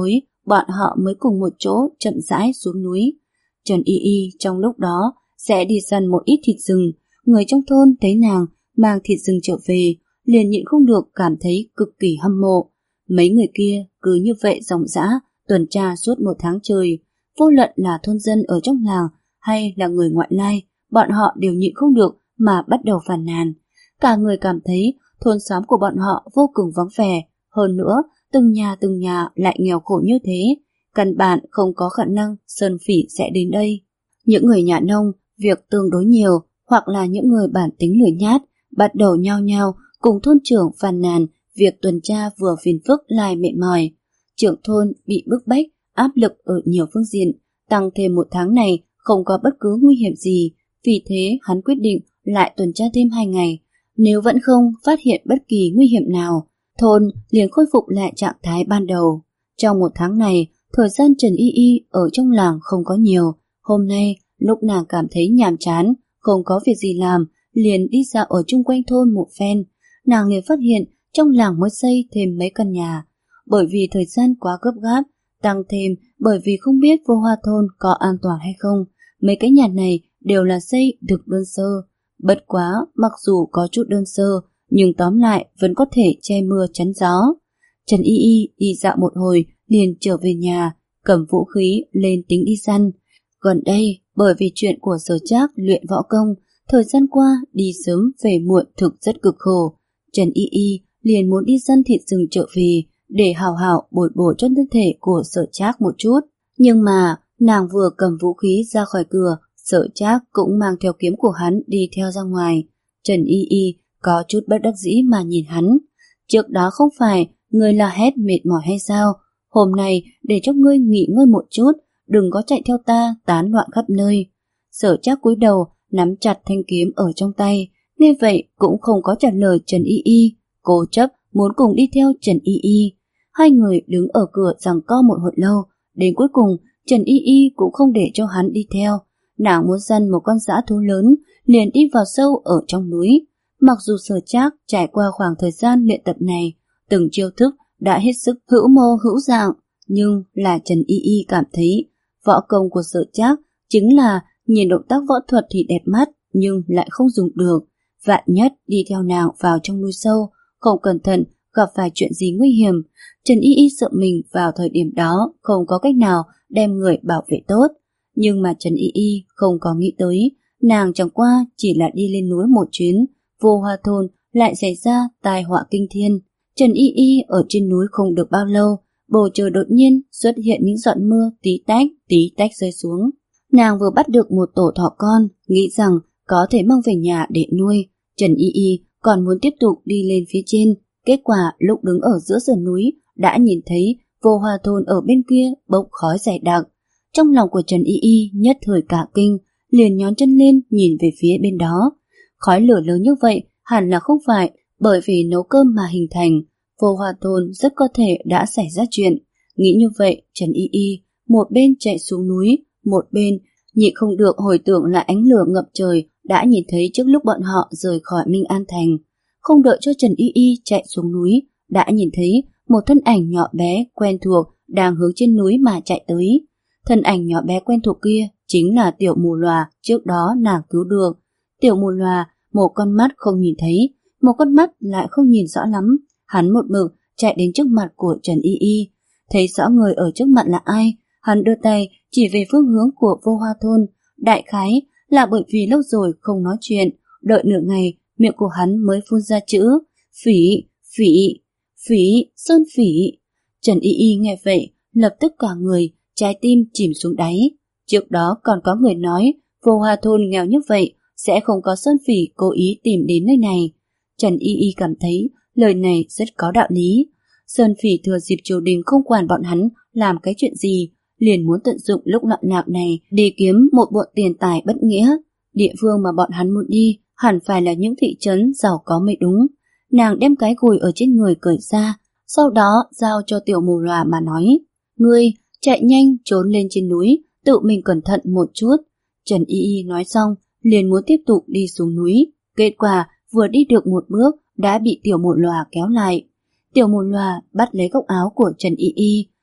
bọn họ mới cùng một chỗ chậm rãi xuống núi. Trần Y Y trong lúc đó sẽ đi săn một ít thịt rừng. Người trong thôn thấy nàng mang thịt rừng trở về, liền nhịn không được cảm thấy cực kỳ hâm mộ. Mấy người kia cứ như vậy ròng rã tuần tra suốt một tháng trời. Vô luận là thôn dân ở trong làng hay là người ngoại lai, bọn họ đều nhịn không được mà bắt đầu phàn nàn. Cả người cảm thấy thôn xóm của bọn họ vô cùng vắng vẻ. Hơn nữa, từng nhà từng nhà lại nghèo khổ như thế, căn bản không có khả năng sơn phỉ sẽ đến đây. Những người nhà nông việc tương đối nhiều, hoặc là những người bản tính lười nhát, bắt đầu nhao nhao cùng thôn trưởng phàn nàn việc tuần tra vừa phiền phức lại mệt mỏi. Trưởng thôn bị bức bách, áp lực ở nhiều phương diện, tăng thêm một tháng này không có bất cứ nguy hiểm gì, vì thế hắn quyết định lại tuần tra thêm hai ngày. Nếu vẫn không phát hiện bất kỳ nguy hiểm nào, thôn liền khôi phục lại trạng thái ban đầu. Trong một tháng này, thời gian Trần Y Y ở trong làng không có nhiều. Hôm nay, lúc nàng cảm thấy nhàm chán, không có việc gì làm, liền đi dạo ở chung quanh thôn một phen. Nàng liền phát hiện trong làng mới xây thêm mấy căn nhà. Bởi vì thời gian quá gấp gáp, tăng thêm bởi vì không biết Vô Hoa thôn có an toàn hay không, mấy cái nhà này đều là xây được đơn sơ. Bất quá, mặc dù có chút đơn sơ, nhưng tóm lại vẫn có thể che mưa chắn gió. Trần Y Y đi dạo một hồi liền trở về nhà, cầm vũ khí lên tính đi săn. Gần đây, bởi vì chuyện của Sở Trác luyện võ công, thời gian qua đi sớm về muộn thực rất cực khổ. Trần Y Y liền muốn đi săn thịt rừng trở về để hào hào bồi bổ cho thân thể của Sở Trác một chút. Nhưng mà nàng vừa cầm vũ khí ra khỏi cửa, Sở Trác cũng mang theo kiếm của hắn đi theo ra ngoài. Trần Y Y có chút bất đắc dĩ mà nhìn hắn. Trước đó không phải ngươi la hét mệt mỏi hay sao? Hôm nay để cho ngươi nghỉ ngơi một chút, đừng có chạy theo ta tán loạn khắp nơi. Sở Trác cúi đầu nắm chặt thanh kiếm ở trong tay, nghe vậy cũng không có trả lời Trần Y Y, cố chấp muốn cùng đi theo Trần Y Y. Hai người đứng ở cửa giằng co một hồi lâu, đến cuối cùng Trần Y Y cũng không để cho hắn đi theo. Nàng muốn săn một con dã thú lớn, liền đi vào sâu ở trong núi. Mặc dù Sở Trác trải qua khoảng thời gian luyện tập này, từng chiêu thức đã hết sức hữu mô hữu dạng, nhưng là Trần Y Y cảm thấy võ công của Sở Trác chính là nhìn động tác võ thuật thì đẹp mắt, nhưng lại không dùng được. Vạn nhất đi theo nàng vào trong núi sâu, không cẩn thận gặp phải chuyện gì nguy hiểm. Trần Y Y sợ mình vào thời điểm đó không có cách nào đem người bảo vệ tốt. Nhưng mà Trần Y Y không có nghĩ tới, nàng chẳng qua chỉ là đi lên núi một chuyến, Vô Hoa thôn lại xảy ra tai họa kinh thiên. Trần Y Y ở trên núi không được bao lâu, bầu trời đột nhiên xuất hiện những giọt mưa tí tách tí tách rơi xuống. Nàng vừa bắt được một tổ thỏ con, nghĩ rằng có thể mang về nhà để nuôi. Trần Y Y còn muốn tiếp tục đi lên phía trên, kết quả lúc đứng ở giữa sườn núi đã nhìn thấy Vô Hoa thôn ở bên kia bốc khói dày đặc. Trong lòng của Trần Y Y nhất thời cả kinh, liền nhón chân lên nhìn về phía bên đó. Khói lửa lớn như vậy hẳn là không phải bởi vì nấu cơm mà hình thành. Vô Hoa thôn rất có thể đã xảy ra chuyện. Nghĩ như vậy, Trần Y Y một bên chạy xuống núi, một bên nhịn không được hồi tưởng lại ánh lửa ngập trời đã nhìn thấy trước lúc bọn họ rời khỏi Minh An Thành. Không đợi cho Trần Y Y chạy xuống núi, đã nhìn thấy một thân ảnh nhỏ bé quen thuộc đang hướng trên núi mà chạy tới. Thân ảnh nhỏ bé quen thuộc kia chính là Tiểu Mù Lòa trước đó nàng cứu được. Tiểu Mù Lòa một con mắt không nhìn thấy, một con mắt lại không nhìn rõ lắm. Hắn một mực chạy đến trước mặt của Trần Y Y, thấy rõ người ở trước mặt là ai, hắn đưa tay chỉ về phương hướng của Vô Hoa thôn. Đại khái là bởi vì lâu rồi không nói chuyện, đợi nửa ngày miệng của hắn mới phun ra chữ phỉ, phỉ, phỉ, sơn phỉ. Trần Y Y nghe vậy lập tức cả người trái tim chìm xuống đáy. Trước đó còn có người nói Vô Hoa thôn nghèo như vậy sẽ không có sơn phỉ cố ý tìm đến nơi này. Trần Y Y cảm thấy lời này rất có đạo lý. Sơn phỉ thừa dịp triều đình không quản bọn hắn làm cái chuyện gì, liền muốn tận dụng lúc loạn lạc này để kiếm một bộ tiền tài bất nghĩa. Địa phương mà bọn hắn muốn đi hẳn phải là những thị trấn giàu có mới đúng. Nàng đem cái gùi ở trên người cởi ra, sau đó giao cho Tiểu Mù Lòa mà nói: "Ngươi chạy nhanh trốn lên trên núi, tự mình cẩn thận một chút." Trần Y Y nói xong liền muốn tiếp tục đi xuống núi, kết quả vừa đi được một bước đã bị Tiểu Mù Lòa kéo lại. Tiểu Mù Lòa bắt lấy góc áo của Trần Y Y,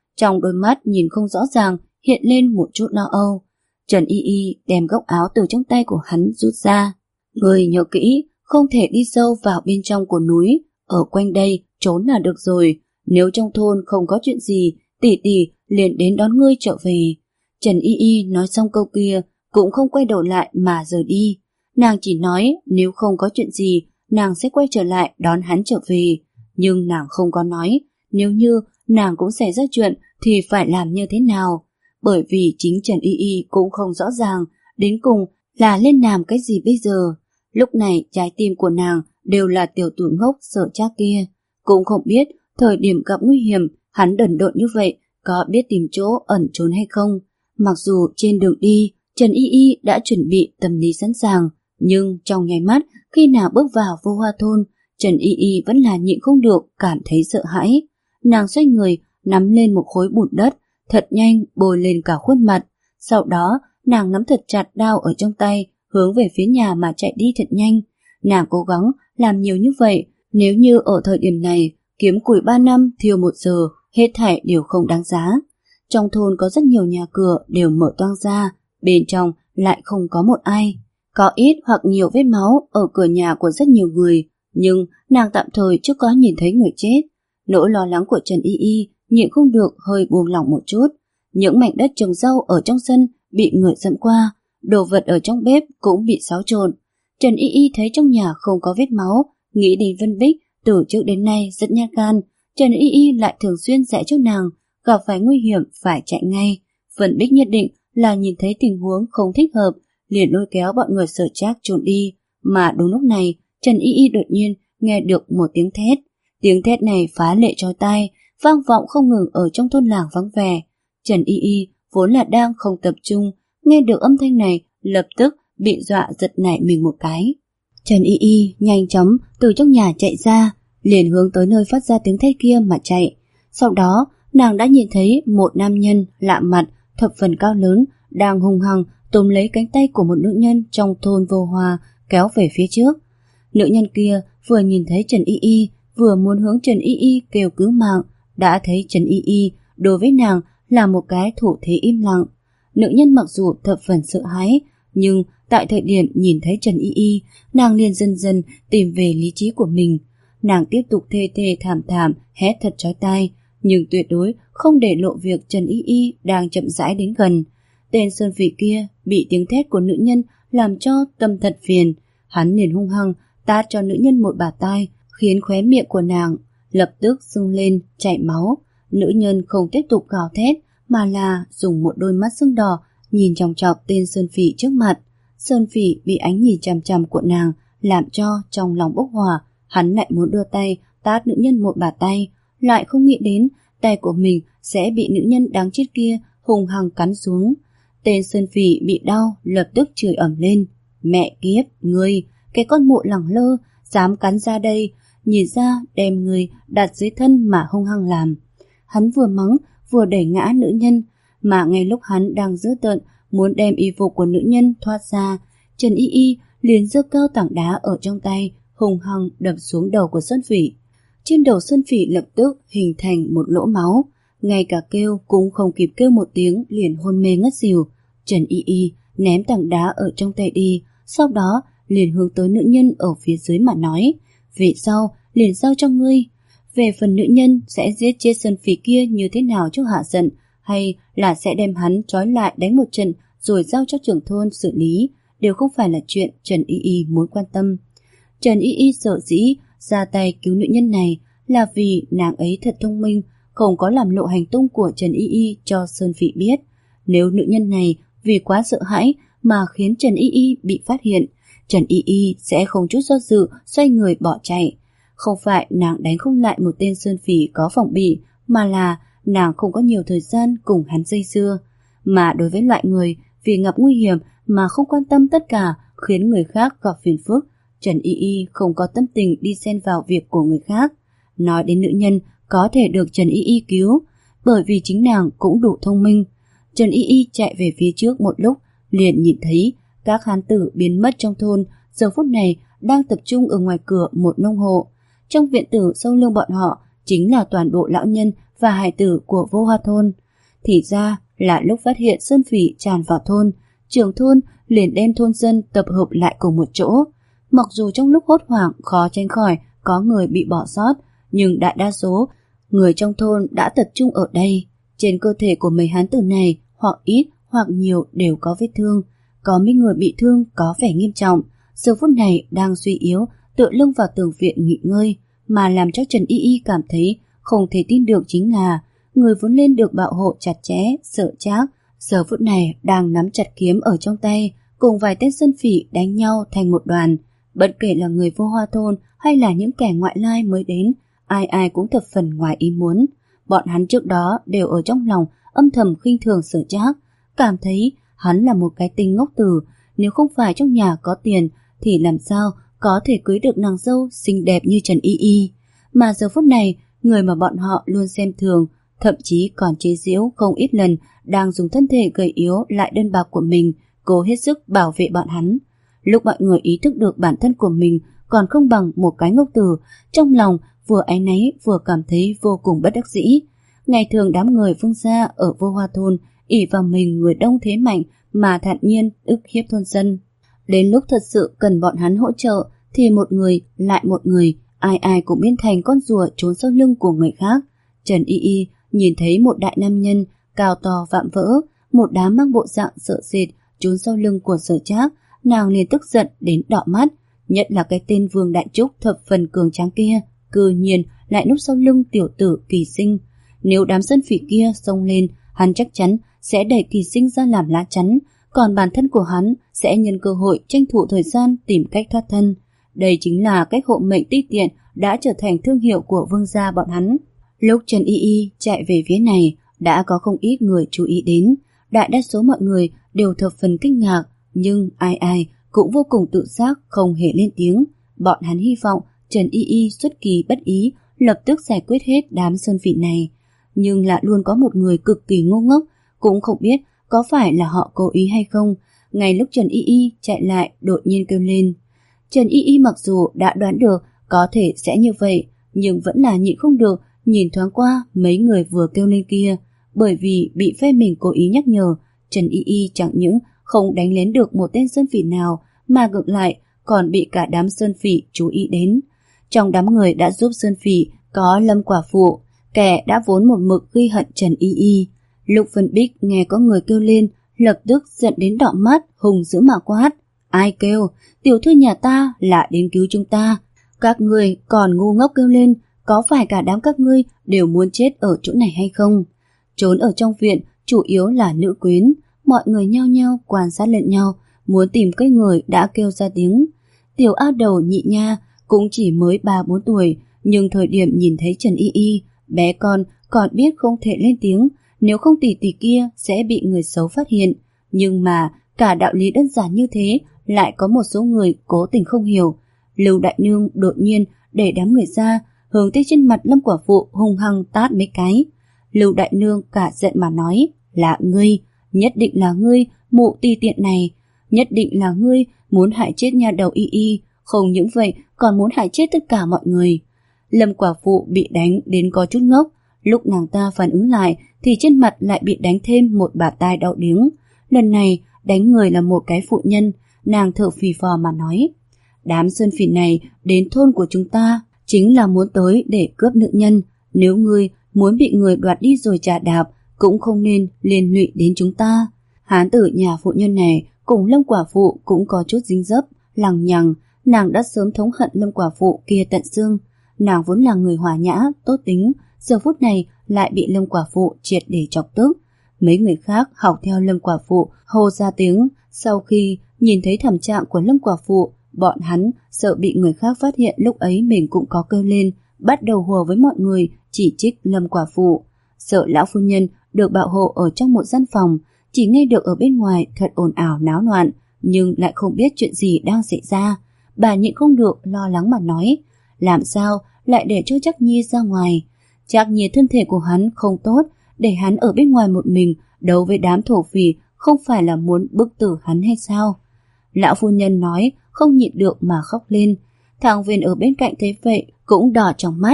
trong đôi mắt nhìn không rõ ràng hiện lên một chút lo âu. Trần Y Y đem góc áo từ trong tay của hắn rút ra. Người nhớ kỹ, không thể đi sâu vào bên trong của núi, ở quanh đây trốn là được rồi. Nếu trong thôn không có chuyện gì, tỷ tỷ liền đến đón ngươi trở về. Trần Y Y nói xong câu kia, cũng không quay đầu lại mà rời đi. Nàng chỉ nói nếu không có chuyện gì, nàng sẽ quay trở lại đón hắn trở về. Nhưng nàng không có nói, nếu như nàng cũng xảy ra chuyện thì phải làm như thế nào. Bởi vì chính Trần Y Y cũng không rõ ràng đến cùng là lên làm cái gì bây giờ. Lúc này trái tim của nàng đều là tiểu tử ngốc sợ Trác kia. Cũng không biết thời điểm gặp nguy hiểm hắn đần độn như vậy có biết tìm chỗ ẩn trốn hay không. Mặc dù trên đường đi Trần Y Y đã chuẩn bị tâm lý sẵn sàng, nhưng trong nháy mắt khi nàng bước vào Vô Hoa thôn, Trần Y Y vẫn là nhịn không được cảm thấy sợ hãi. Nàng xoay người nắm lên một khối bùn đất thật nhanh bôi lên cả khuôn mặt. Sau đó nàng nắm thật chặt đao ở trong tay, hướng về phía nhà mà chạy đi thật nhanh. Nàng cố gắng làm nhiều như vậy, nếu như ở thời điểm này kiếm củi ba năm thiêu một giờ, hết thảy đều không đáng giá. Trong thôn có rất nhiều nhà cửa đều mở toang ra, bên trong lại không có một ai. Có ít hoặc nhiều vết máu ở cửa nhà của rất nhiều người, nhưng nàng tạm thời chưa có nhìn thấy người chết. Nỗi lo lắng của Trần Y Y nhịn không được hơi buông lỏng một chút. Những mảnh đất trồng rau ở trong sân bị người dẫm qua, đồ vật ở trong bếp cũng bị xáo trộn. Trần Y Y thấy trong nhà không có vết máu, nghĩ đến Vân Bích từ trước đến nay rất nhát gan. Trần Y Y lại thường xuyên dạy cho nàng, gặp phải nguy hiểm phải chạy ngay. Vân Bích nhất định là nhìn thấy tình huống không thích hợp, liền lôi kéo bọn người Sở Trác trốn đi. Mà đúng lúc này, Trần Y Y đột nhiên nghe được một tiếng thét. Tiếng thét này phá lệ chói tai, vang vọng không ngừng ở trong thôn làng vắng vẻ. Trần Y Y vốn là đang không tập trung, nghe được âm thanh này lập tức bị dọa giật nảy mình một cái. Trần Y Y nhanh chóng từ trong nhà chạy ra, liền hướng tới nơi phát ra tiếng thét kia mà chạy. Sau đó nàng đã nhìn thấy một nam nhân lạ mặt, thập phần cao lớn, đang hung hăng túm lấy cánh tay của một nữ nhân trong thôn Vô Hoa kéo về phía trước. Nữ nhân kia vừa nhìn thấy Trần Y Y, vừa muốn hướng Trần Y Y kêu cứu mạng, đã thấy Trần Y Y đối với nàng là một cái thủ thế im lặng. Nữ nhân mặc dù thập phần sợ hãi, nhưng tại thời điểm nhìn thấy Trần Y Y, nàng liền dần dần tìm về lý trí của mình. Nàng tiếp tục thê thê thảm thảm hét thật chói tai, nhưng tuyệt đối không để lộ việc Trần Y Y đang chậm rãi đến gần. Tên Sơn Phỉ kia bị tiếng thét của nữ nhân làm cho tâm thật phiền, hắn liền hung hăng tát cho nữ nhân một bạt tai, khiến khóe miệng của nàng lập tức sưng lên chảy máu. Nữ nhân không tiếp tục gào thét mà là dùng một đôi mắt sưng đỏ nhìn chòng chọc tên Sơn Phỉ trước mặt. Sơn Phỉ bị ánh nhìn chằm chằm của nàng làm cho trong lòng bốc hỏa, hắn lại muốn đưa tay tát nữ nhân một bạt tay, lại không nghĩ đến tay của mình sẽ bị nữ nhân đáng chết kia hung hăng cắn xuống. Tên Sơn Phỉ bị đau lập tức chửi ầm lên. Mẹ kiếp, ngươi, cái con mụ lẳng lơ, dám cắn ra đây, nhìn ra đem người đặt dưới thân mà hung hăng làm. Hắn vừa mắng vừa đẩy ngã nữ nhân, mà ngay lúc hắn đang dữ tợn muốn đem y phục của nữ nhân thoát ra, Trần Y Y liền giơ cao tảng đá ở trong tay hung hăng đập xuống đầu của Sơn Phỉ. Trên đầu Sơn Phỉ lập tức hình thành một lỗ máu, ngay cả kêu cũng không kịp kêu một tiếng liền hôn mê ngất xỉu. Trần Y Y ném tảng đá ở trong tay đi, sau đó liền hướng tới nữ nhân ở phía dưới mà nói, về sau liền giao cho ngươi. Về phần nữ nhân sẽ giết chết Sơn Phỉ kia như thế nào cho hạ giận, hay là sẽ đem hắn trói lại đánh một trận rồi giao cho trưởng thôn xử lý, đều không phải là chuyện Trần Y Y muốn quan tâm. Trần Y Y sợ dĩ ra tay cứu nữ nhân này là vì nàng ấy thật thông minh, không có làm lộ hành tung của Trần Y Y cho Sơn Phỉ biết. Nếu nữ nhân này vì quá sợ hãi mà khiến Trần Y Y bị phát hiện, Trần Y Y sẽ không chút do dự xoay người bỏ chạy. Không phải nàng đánh không lại một tên Sơn Phỉ có phòng bị, mà là nàng không có nhiều thời gian cùng hắn dây dưa. Mà đối với loại người vì gặp nguy hiểm mà không quan tâm tất cả, khiến người khác gặp phiền phức, Trần Y Y không có tâm tình đi xen vào việc của người khác. Nói đến nữ nhân có thể được Trần Y Y cứu, bởi vì chính nàng cũng đủ thông minh. Trần Y Y chạy về phía trước một lúc, liền nhìn thấy các hán tử biến mất trong thôn, giờ phút này đang tập trung ở ngoài cửa một nông hộ. Trong viện tử sau lưng bọn họ chính là toàn bộ lão nhân và hài tử của Vô Hoa thôn. Thì ra là lúc phát hiện sơn phỉ tràn vào thôn, trưởng thôn liền đem thôn dân tập hợp lại cùng một chỗ. Mặc dù trong lúc hốt hoảng khó tránh khỏi có người bị bỏ sót, nhưng đại đa số người trong thôn đã tập trung ở đây. Trên cơ thể của mấy hán tử này hoặc ít hoặc nhiều đều có vết thương, có mấy người bị thương có vẻ nghiêm trọng, giờ phút này đang suy yếu, tựa lưng vào tường viện nghỉ ngơi. Mà làm cho Trần Y Y cảm thấy không thể tin được chính là người vốn lên được bảo hộ chặt chẽ, sợ Trác, giờ phút này đang nắm chặt kiếm ở trong tay, cùng vài tên sơn phỉ đánh nhau thành một đoàn. Bất kể là người Vô Hoa thôn hay là những kẻ ngoại lai mới đến, ai ai cũng thập phần ngoài ý muốn. Bọn hắn trước đó đều ở trong lòng âm thầm khinh thường Sở Trác, cảm thấy hắn là một cái tinh ngốc tử, nếu không phải trong nhà có tiền thì làm sao có thể cưới được nàng dâu xinh đẹp như Trần Y Y. Mà giờ phút này, người mà bọn họ luôn xem thường, thậm chí còn chế giễu không ít lần, đang dùng thân thể gầy yếu lại đơn bạc của mình cố hết sức bảo vệ bọn hắn. Lúc mọi người ý thức được bản thân của mình còn không bằng một cái ngốc tử, trong lòng vừa áy náy vừa cảm thấy vô cùng bất đắc dĩ. Ngày thường đám người Vương gia ở Vô Hoa thôn ỷ vào mình người đông thế mạnh mà thản nhiên ức hiếp thôn dân. Đến lúc thật sự cần bọn hắn hỗ trợ thì một người lại một người, ai ai cũng biến thành con rùa trốn sau lưng của người khác. Trần Y Y nhìn thấy một đại nam nhân cao to vạm vỡ, một đám mang bộ dạng sợ sệt trốn sau lưng của Sở Trác, nàng liền tức giận đến đỏ mắt. Nhất là cái tên Vương Đại Trúc thập phần cường tráng kia, cư nhiên lại núp sau lưng tiểu tử Kỳ Sinh. Nếu đám sơn phỉ kia xông lên, hắn chắc chắn sẽ đẩy Kỳ Sinh ra làm lá chắn, còn bản thân của hắn sẽ nhân cơ hội tranh thủ thời gian tìm cách thoát thân. Đây chính là cách hộ mệnh ti tiện đã trở thành thương hiệu của Vương gia bọn hắn. Lúc Trần Y Y chạy về phía này, đã có không ít người chú ý đến. Đại đa số mọi người đều thập phần kinh ngạc, nhưng ai ai cũng vô cùng tự giác không hề lên tiếng. Bọn hắn hy vọng Trần Y Y xuất kỳ bất ý lập tức giải quyết hết đám sơn phỉ này. Nhưng lại luôn có một người cực kỳ ngu ngốc, cũng không biết có phải là họ cố ý hay không. Ngay lúc Trần Y Y chạy lại đột nhiên kêu lên. Trần Y Y mặc dù đã đoán được có thể sẽ như vậy, nhưng vẫn là nhịn không được nhìn thoáng qua mấy người vừa kêu lên kia. Bởi vì bị phe mình cố ý nhắc nhở, Trần Y Y chẳng những không đánh lén được một tên sơn phỉ nào, mà ngược lại còn bị cả đám sơn phỉ chú ý đến. Trong đám người đã giúp sơn phỉ có Lâm Quả Phụ, kẻ đã vốn một mực ghi hận Trần Y Y. Lục Vân Bích nghe có người kêu lên, lập tức giận đến đỏ mắt, hùng dữ mà quát. Ai kêu? Tiểu thư nhà ta là đến cứu chúng ta. Các ngươi còn ngu ngốc kêu lên, có phải cả đám các ngươi đều muốn chết ở chỗ này hay không? Trốn ở trong viện chủ yếu là nữ quyến, mọi người nhao nhao quan sát lẫn nhau, muốn tìm cái người đã kêu ra tiếng. Tiểu A Đầu Nhị Nha cũng chỉ mới ba bốn tuổi, nhưng thời điểm nhìn thấy Trần Y Y, bé con còn biết không thể lên tiếng, nếu không tỷ tỷ kia sẽ bị người xấu phát hiện. Nhưng mà cả đạo lý đơn giản như thế lại có một số người cố tình không hiểu. Lưu Đại Nương đột nhiên để đám người ra, hướng tới trên mặt Lâm Quả Phụ hung hăng tát mấy cái. Lưu Đại Nương cả giận mà nói, là ngươi, nhất định là ngươi, mụ ti tiện này, nhất định là ngươi muốn hại chết nhà đầu Y Y, không những vậy còn muốn hại chết tất cả mọi người. Lâm Quả Phụ bị đánh đến có chút ngốc, lúc nàng ta phản ứng lại thì trên mặt lại bị đánh thêm một bạt tai đau điếng. Lần này đánh người là một cái phụ nhân, nàng thở phì phò mà nói, đám sơn phỉ này đến thôn của chúng ta chính là muốn tới để cướp nữ nhân, nếu ngươi muốn bị người đoạt đi rồi trả đạp cũng không nên liên lụy đến chúng ta. Hán tử nhà phụ nhân này cùng Lâm Quả Phụ cũng có chút dính dấp, lằng nhằng, nàng đã sớm thống hận Lâm Quả Phụ kia tận xương. Nàng vốn là người hòa nhã, tốt tính, giờ phút này lại bị Lâm Quả Phụ triệt để chọc tức. Mấy người khác học theo Lâm Quả Phụ hô ra tiếng, sau khi nhìn thấy thảm trạng của Lâm Quả Phụ, bọn hắn sợ bị người khác phát hiện lúc ấy mình cũng có kêu lên, bắt đầu hùa với mọi người chỉ trích Lâm Quả Phụ. Sợ lão phu nhân được bảo hộ ở trong một gian phòng, chỉ nghe được ở bên ngoài thật ồn ào náo loạn, nhưng lại không biết chuyện gì đang xảy ra. Bà nhịn không được lo lắng mà nói, làm sao lại để cho Trác Nhi ra ngoài? Trác Nhi thân thể của hắn không tốt, để hắn ở bên ngoài một mình đấu với đám thổ phỉ không phải là muốn bức tử hắn hay sao? Lão phu nhân nói không nhịn được mà khóc lên. Thằng Viên ở bên cạnh thấy vậy cũng đỏ trong mắt.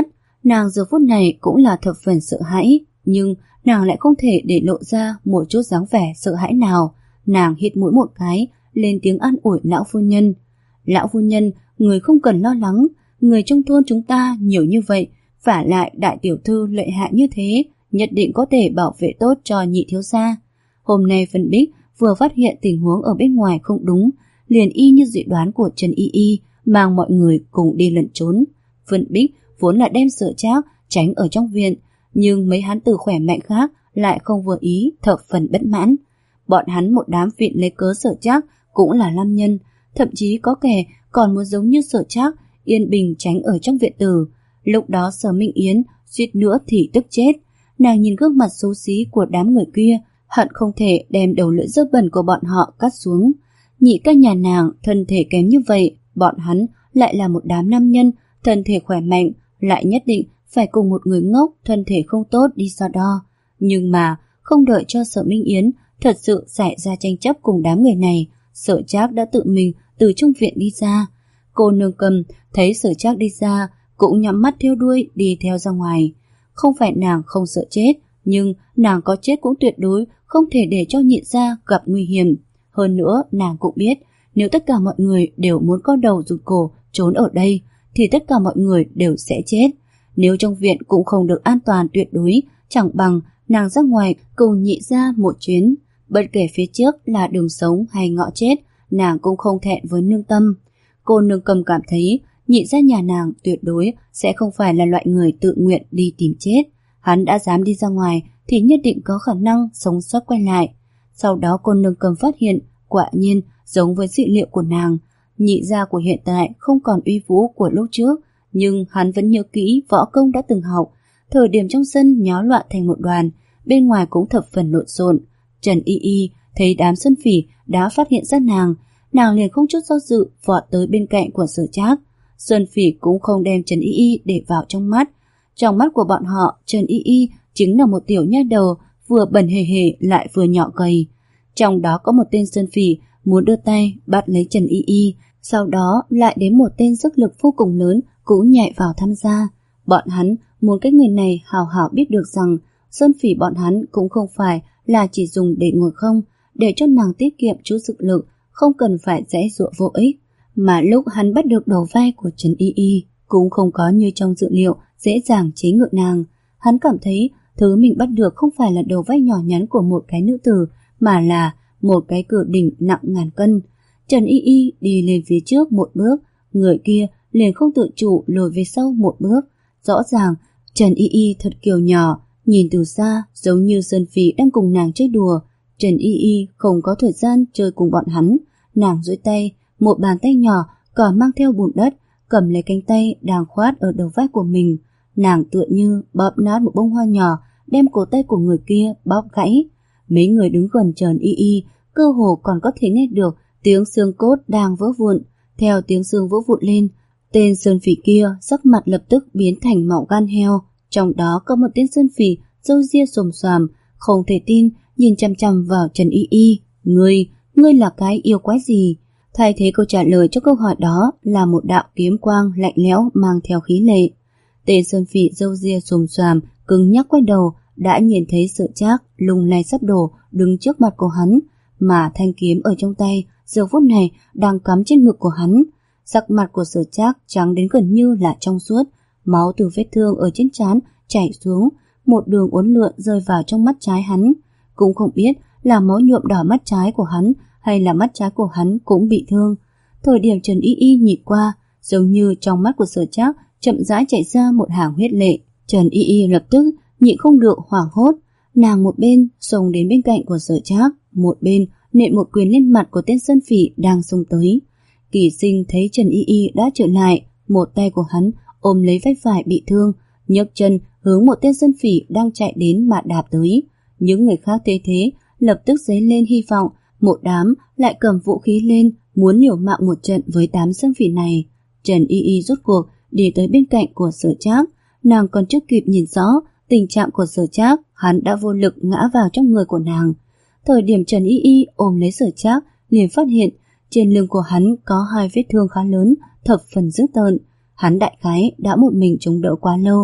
Nàng giờ phút này cũng là thập phần sợ hãi, nhưng nàng lại không thể để lộ ra một chút dáng vẻ sợ hãi nào. Nàng hít mũi một cái, lên tiếng an ủi lão phu nhân. Lão phu nhân, người không cần lo lắng, người trong thôn chúng ta nhiều như vậy, vả lại đại tiểu thư lợi hại như thế, nhất định có thể bảo vệ tốt cho nhị thiếu gia. Hôm nay Vân Bích vừa phát hiện tình huống ở bên ngoài không đúng, liền y như dự đoán của Trần Y Y, mang mọi người cùng đi lẩn trốn. Vân Bích vốn là đem Sở Trác tránh ở trong viện, nhưng mấy hán tử khỏe mạnh khác lại không vừa ý, thập phần bất mãn. Bọn hắn một đám viện lấy cớ Sở Trác cũng là nam nhân, thậm chí có kẻ còn muốn giống như Sở Trác yên bình tránh ở trong viện tử. Lúc đó Sở Minh Yến suýt nữa thì tức chết. Nàng nhìn gương mặt xấu xí của đám người kia, hận không thể đem đầu lưỡi dơ bẩn của bọn họ cắt xuống. Nhị ca nhà nàng thân thể kém như vậy, bọn hắn lại là một đám nam nhân thân thể khỏe mạnh, lại nhất định phải cùng một người ngốc thân thể không tốt đi so đo. Nhưng mà không đợi cho Sở Minh Yến thật sự xảy ra tranh chấp cùng đám người này, Sở Trác đã tự mình từ trong viện đi ra. Cô nương Cầm thấy Sở Trác đi ra cũng nhắm mắt theo đuôi đi theo ra ngoài. Không phải nàng không sợ chết, nhưng nàng có chết cũng tuyệt đối không thể để cho nhị gia gặp nguy hiểm. Hơn nữa nàng cũng biết, nếu tất cả mọi người đều muốn co đầu rụt cổ trốn ở đây thì tất cả mọi người đều sẽ chết. Nếu trong viện cũng không được an toàn tuyệt đối, chẳng bằng nàng ra ngoài cùng nhị gia một chuyến. Bất kể phía trước là đường sống hay ngõ chết, nàng cũng không thẹn với nương tâm. Cô nương Cầm cảm thấy nhị gia nhà nàng tuyệt đối sẽ không phải là loại người tự nguyện đi tìm chết. Hắn đã dám đi ra ngoài thì nhất định có khả năng sống sót quay lại. Sau đó cô nương Cầm phát hiện, quả nhiên giống với dự liệu của nàng, nhị gia của hiện tại không còn uy vũ của lúc trước, nhưng hắn vẫn nhớ kỹ võ công đã từng học. Thời điểm trong sân nháo loạn thành một đoàn, bên ngoài cũng thập phần lộn xộn. Trần Y Y thấy đám Xuân Phỉ đã phát hiện ra nàng, nàng liền không chút do dự vọt tới bên cạnh của Sở Trác. Xuân Phỉ cũng không đem Trần Y Y để vào trong mắt. Trong mắt của bọn họ, Trần Y Y chính là một tiểu nha đầu vừa bẩn hề hề lại vừa nhỏ gầy. Trong đó có một tên Xuân Phỉ muốn đưa tay bắt lấy Trần Y Y, sau đó lại đến một tên sức lực vô cùng lớn cũng nhảy vào tham gia. Bọn hắn muốn cái người này hào hào biết được rằng Xuân Phỉ bọn hắn cũng không phải là chỉ dùng để ngồi không, để cho nàng tiết kiệm chút sức lực, không cần phải giãy giụa vô ích. Mà lúc hắn bắt được đầu vai của Trần Y Y cũng không có như trong dự liệu dễ dàng chế ngự nàng. Hắn cảm thấy thứ mình bắt được không phải là đầu vai nhỏ nhắn của một cái nữ tử, mà là một cái cửa đỉnh nặng ngàn cân. Trần Y Y đi lên phía trước một bước, người kia liền không tự chủ lùi về sau một bước. Rõ ràng Trần Y Y thật kiều nhỏ, nhìn từ xa giống như Sơn Phỉ đang cùng nàng chơi đùa. Trần Y Y không có thời gian chơi cùng bọn hắn. Nàng duỗi tay, một bàn tay nhỏ còn mang theo bùn đất, cầm lấy cánh tay đang khoát ở đầu vai của mình. Nàng tựa như bóp nát một bông hoa nhỏ, đem cổ tay của người kia bóp gãy. Mấy người đứng gần Trần Y Y cơ hồ còn có thể nghe được tiếng xương cốt đang vỡ vụn. Theo tiếng xương vỡ vụn lên, tên Sơn Phỉ kia sắc mặt lập tức biến thành màu gan heo. Trong đó có một tên Sơn Phỉ râu ria xồm xoàm, không thể tin nhìn chằm chằm vào Trần Y Y. Ngươi, ngươi là cái yêu quái gì? Thay thế câu trả lời cho câu hỏi đó là một đạo kiếm quang lạnh lẽo mang theo khí lệ. Tên Sơn Phỉ râu ria xồm xoàm cứng nhắc quay đầu, đã nhìn thấy Sở Trác lung lay sắp đổ đứng trước mặt của hắn, mà thanh kiếm ở trong tay giờ phút này đang cắm trên ngực của hắn. Sắc mặt của Sở Trác trắng đến gần như là trong suốt, máu từ vết thương ở trên trán chảy xuống, một đường uốn lượn rơi vào trong mắt trái hắn. Cũng không biết là máu nhuộm đỏ mắt trái của hắn hay là mắt trái của hắn cũng bị thương. Thời điểm Trần Y Y nhìn qua, giống như trong mắt của Sở Trác chậm rãi chảy ra một hàng huyết lệ. Trần Y Y lập tức nhịn không được hoảng hốt, nàng một bên xông đến bên cạnh của Sở Trác, một bên nện một quyền lên mặt của tên Sơn Phỉ đang xông tới. Kỳ Sinh thấy Trần Y Y đã trở lại, một tay của hắn ôm lấy vai phải bị thương, nhấc chân hướng một tên Sơn Phỉ đang chạy đến mà đạp tới. Những người khác thấy thế lập tức dấy lên hy vọng, một đám lại cầm vũ khí lên muốn liều mạng một trận với đám Sơn Phỉ này. Trần Y Y rốt cuộc đi tới bên cạnh của Sở Trác, nàng còn chưa kịp nhìn rõ tình trạng của Sở Trác, hắn đã vô lực ngã vào trong người của nàng. Thời điểm Trần Y Y ôm lấy Sở Trác, liền phát hiện trên lưng của hắn có hai vết thương khá lớn, thập phần dữ tợn. Hắn đại khái đã một mình chống đỡ quá lâu,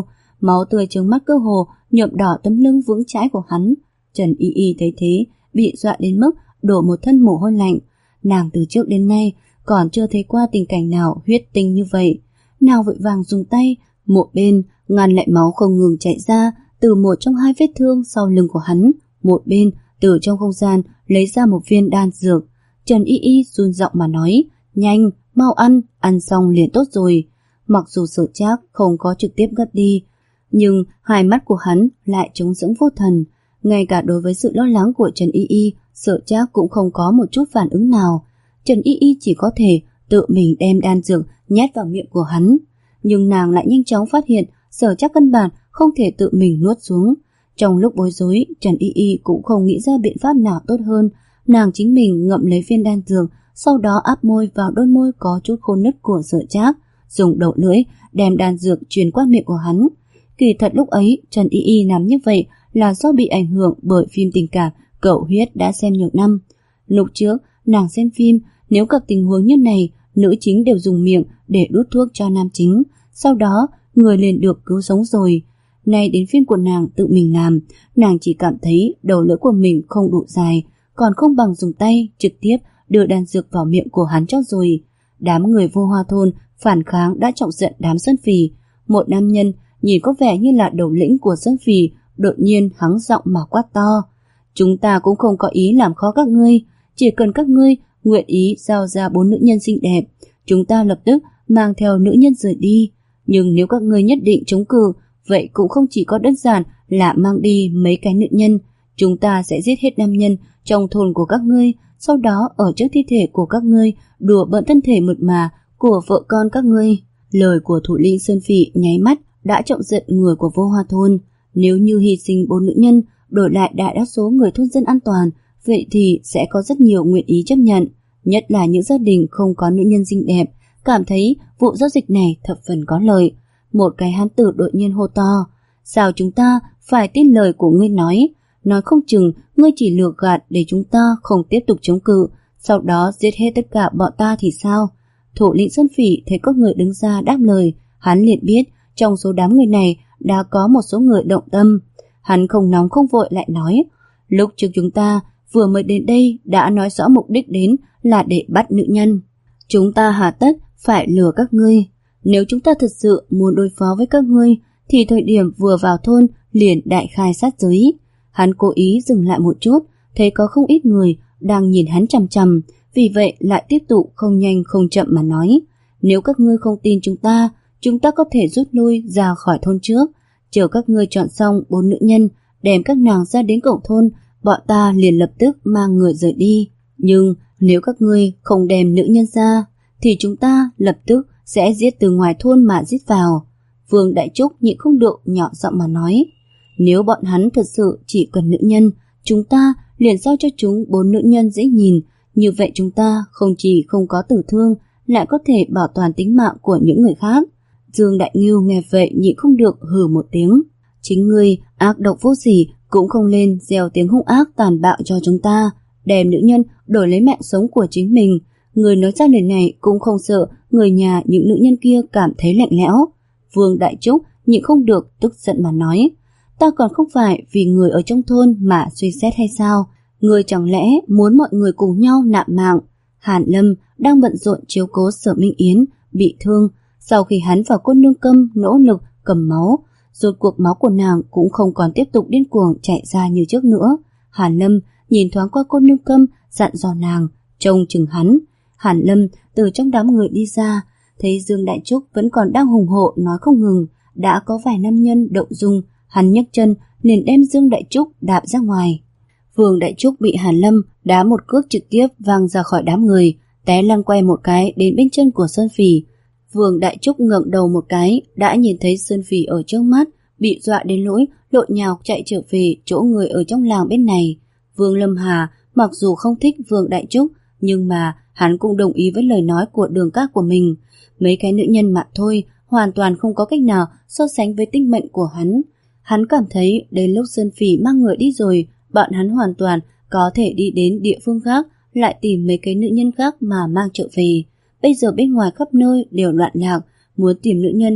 máu tươi trướng mắt cơ hồ nhuộm đỏ tấm lưng vững chãi của hắn. Trần Y Y thấy thế, bị dọa đến mức đổ một thân mồ hôi lạnh. Nàng từ trước đến nay còn chưa thấy qua tình cảnh nào huyết tinh như vậy. Nàng vội vàng dùng tay, một bên ngăn lại máu không ngừng chảy ra từ một trong hai vết thương sau lưng của hắn, một bên từ trong không gian lấy ra một viên đan dược. Trần Y Y run giọng mà nói, nhanh, mau ăn, ăn xong liền tốt rồi. Mặc dù Sở Trác không có trực tiếp ngất đi, nhưng hai mắt của hắn lại trống rỗng vô thần. Ngay cả đối với sự lo lắng của Trần Y Y, Sở Trác cũng không có một chút phản ứng nào. Trần Y Y chỉ có thể tự mình đem đan dược nhét vào miệng của hắn. Nhưng nàng lại nhanh chóng phát hiện Sở Trác căn bản không thể tự mình nuốt xuống. Trong lúc bối rối, Trần Y Y cũng không nghĩ ra biện pháp nào tốt hơn. Nàng chính mình ngậm lấy viên đan dược, sau đó áp môi vào đôi môi có chút khô nứt của Sở Trác, dùng đầu lưỡi đem đan dược truyền qua miệng của hắn. Kỳ thật lúc ấy Trần Y Y làm như vậy là do bị ảnh hưởng bởi phim tình cảm Cẩu Huyết đã xem nhiều năm. Lúc trước nàng xem phim, nếu gặp tình huống như này, nữ chính đều dùng miệng để đút thuốc cho nam chính, sau đó người liền được cứu sống rồi. Nay đến phim của nàng tự mình làm, nàng chỉ cảm thấy đầu lưỡi của mình không đủ dài, còn không bằng dùng tay trực tiếp đưa đan dược vào miệng của hắn cho rồi. Đám người Vô Hoa thôn phản kháng đã chọc giận đám Sơn Phỉ. Một nam nhân nhìn có vẻ như là đầu lĩnh của Sơn Phỉ đột nhiên hắng giọng mà quát to, chúng ta cũng không có ý làm khó các ngươi, chỉ cần các ngươi nguyện ý giao ra bốn nữ nhân xinh đẹp, chúng ta lập tức mang theo nữ nhân rời đi. Nhưng nếu các ngươi nhất định chống cự, vậy cũng không chỉ có đơn giản là mang đi mấy cái nữ nhân, chúng ta sẽ giết hết nam nhân trong thôn của các ngươi, sau đó ở trước thi thể của các ngươi đùa bỡn thân thể mượt mà của vợ con các ngươi. Lời của thủ lĩnh Sơn Phỉ nháy mắt đã chọc giận người của Vô Hoa thôn. Nếu như hy sinh bốn nữ nhân đổi lại đại đa số người thôn dân an toàn, vậy thì sẽ có rất nhiều nguyện ý chấp nhận, nhất là những gia đình không có nữ nhân xinh đẹp, cảm thấy vụ giao dịch này thập phần có lợi. Một cái hán tử đột nhiên hô to, sao chúng ta phải tin lời của ngươi nói, nói không chừng ngươi chỉ lừa gạt để chúng ta không tiếp tục chống cự, sau đó giết hết tất cả bọn ta thì sao? Thủ lĩnh Sơn Phỉ thấy có người đứng ra đáp lời, hắn liền biết trong số đám người này đã có một số người động tâm. Hắn không nóng không vội lại nói, lúc trước chúng ta vừa mới đến đây đã nói rõ mục đích đến là để bắt nữ nhân. Chúng ta hà tất phải lừa các ngươi. Nếu chúng ta thật sự muốn đối phó với các ngươi thì thời điểm vừa vào thôn liền đại khai sát giới. Hắn cố ý dừng lại một chút, thấy có không ít người đang nhìn hắn chằm chằm, vì vậy lại tiếp tục không nhanh không chậm mà nói, nếu các ngươi không tin chúng ta, chúng ta có thể rút lui ra khỏi thôn trước, chờ các ngươi chọn xong bốn nữ nhân, đem các nàng ra đến cổng thôn, bọn ta liền lập tức mang người rời đi. Nhưng nếu các ngươi không đem nữ nhân ra, thì chúng ta lập tức sẽ giết từ ngoài thôn mà giết vào. Vương Đại Trúc nhịn không được nhỏ giọng mà nói, nếu bọn hắn thật sự chỉ cần nữ nhân, chúng ta liền giao cho chúng bốn nữ nhân dễ nhìn, như vậy chúng ta không chỉ không có tử thương, lại có thể bảo toàn tính mạng của những người khác. Dương Đại Ngưu nghe vậy nhịn không được hừ một tiếng, chính ngươi ác độc vô sỉ cũng không lên gieo tiếng hung ác tàn bạo cho chúng ta, đem nữ nhân đổi lấy mạng sống của chính mình. Người nói ra lời này cũng không sợ người nhà những nữ nhân kia cảm thấy lạnh lẽo. Vương Đại Trúc nhịn không được tức giận mà nói, ta còn không phải vì người ở trong thôn mà suy xét hay sao? Người chẳng lẽ muốn mọi người cùng nhau nạp mạng? Hàn Lâm đang bận rộn chiếu cố Sở Minh Yến bị thương, sau khi hắn và cô nương Câm nỗ lực cầm máu, rốt cuộc máu của nàng cũng không còn tiếp tục điên cuồng chảy ra như trước nữa. Hàn Lâm nhìn thoáng qua cô nương Câm, dặn dò nàng trông chừng hắn. Hàn Lâm từ trong đám người đi ra, thấy Dương Đại Trúc vẫn còn đang hùng hộ nói không ngừng, đã có vài nam nhân động dung, hắn nhấc chân liền đem Dương Đại Trúc đạp ra ngoài. Vương Đại Trúc bị Hàn Lâm đá một cước trực tiếp văng ra khỏi đám người, té lăn quay một cái đến bên chân của Sơn Phỉ. Vương Đại Trúc ngẩng đầu một cái, đã nhìn thấy Sơn Phỉ ở trước mắt, bị dọa đến nỗi lộn nhào chạy trở về chỗ người ở trong làng bên này. Vương Lâm Hà mặc dù không thích Vương Đại Trúc, nhưng mà hắn cũng đồng ý với lời nói của Đường Các của mình. Mấy cái nữ nhân mà thôi, hoàn toàn không có cách nào so sánh với tinh mệnh của hắn. Hắn cảm thấy đến lúc Sơn Phỉ mang người đi rồi, bọn hắn hoàn toàn có thể đi đến địa phương khác, lại tìm mấy cái nữ nhân khác mà mang trở về. Bây giờ bên ngoài khắp nơi đều loạn lạc, muốn tìm nữ nhân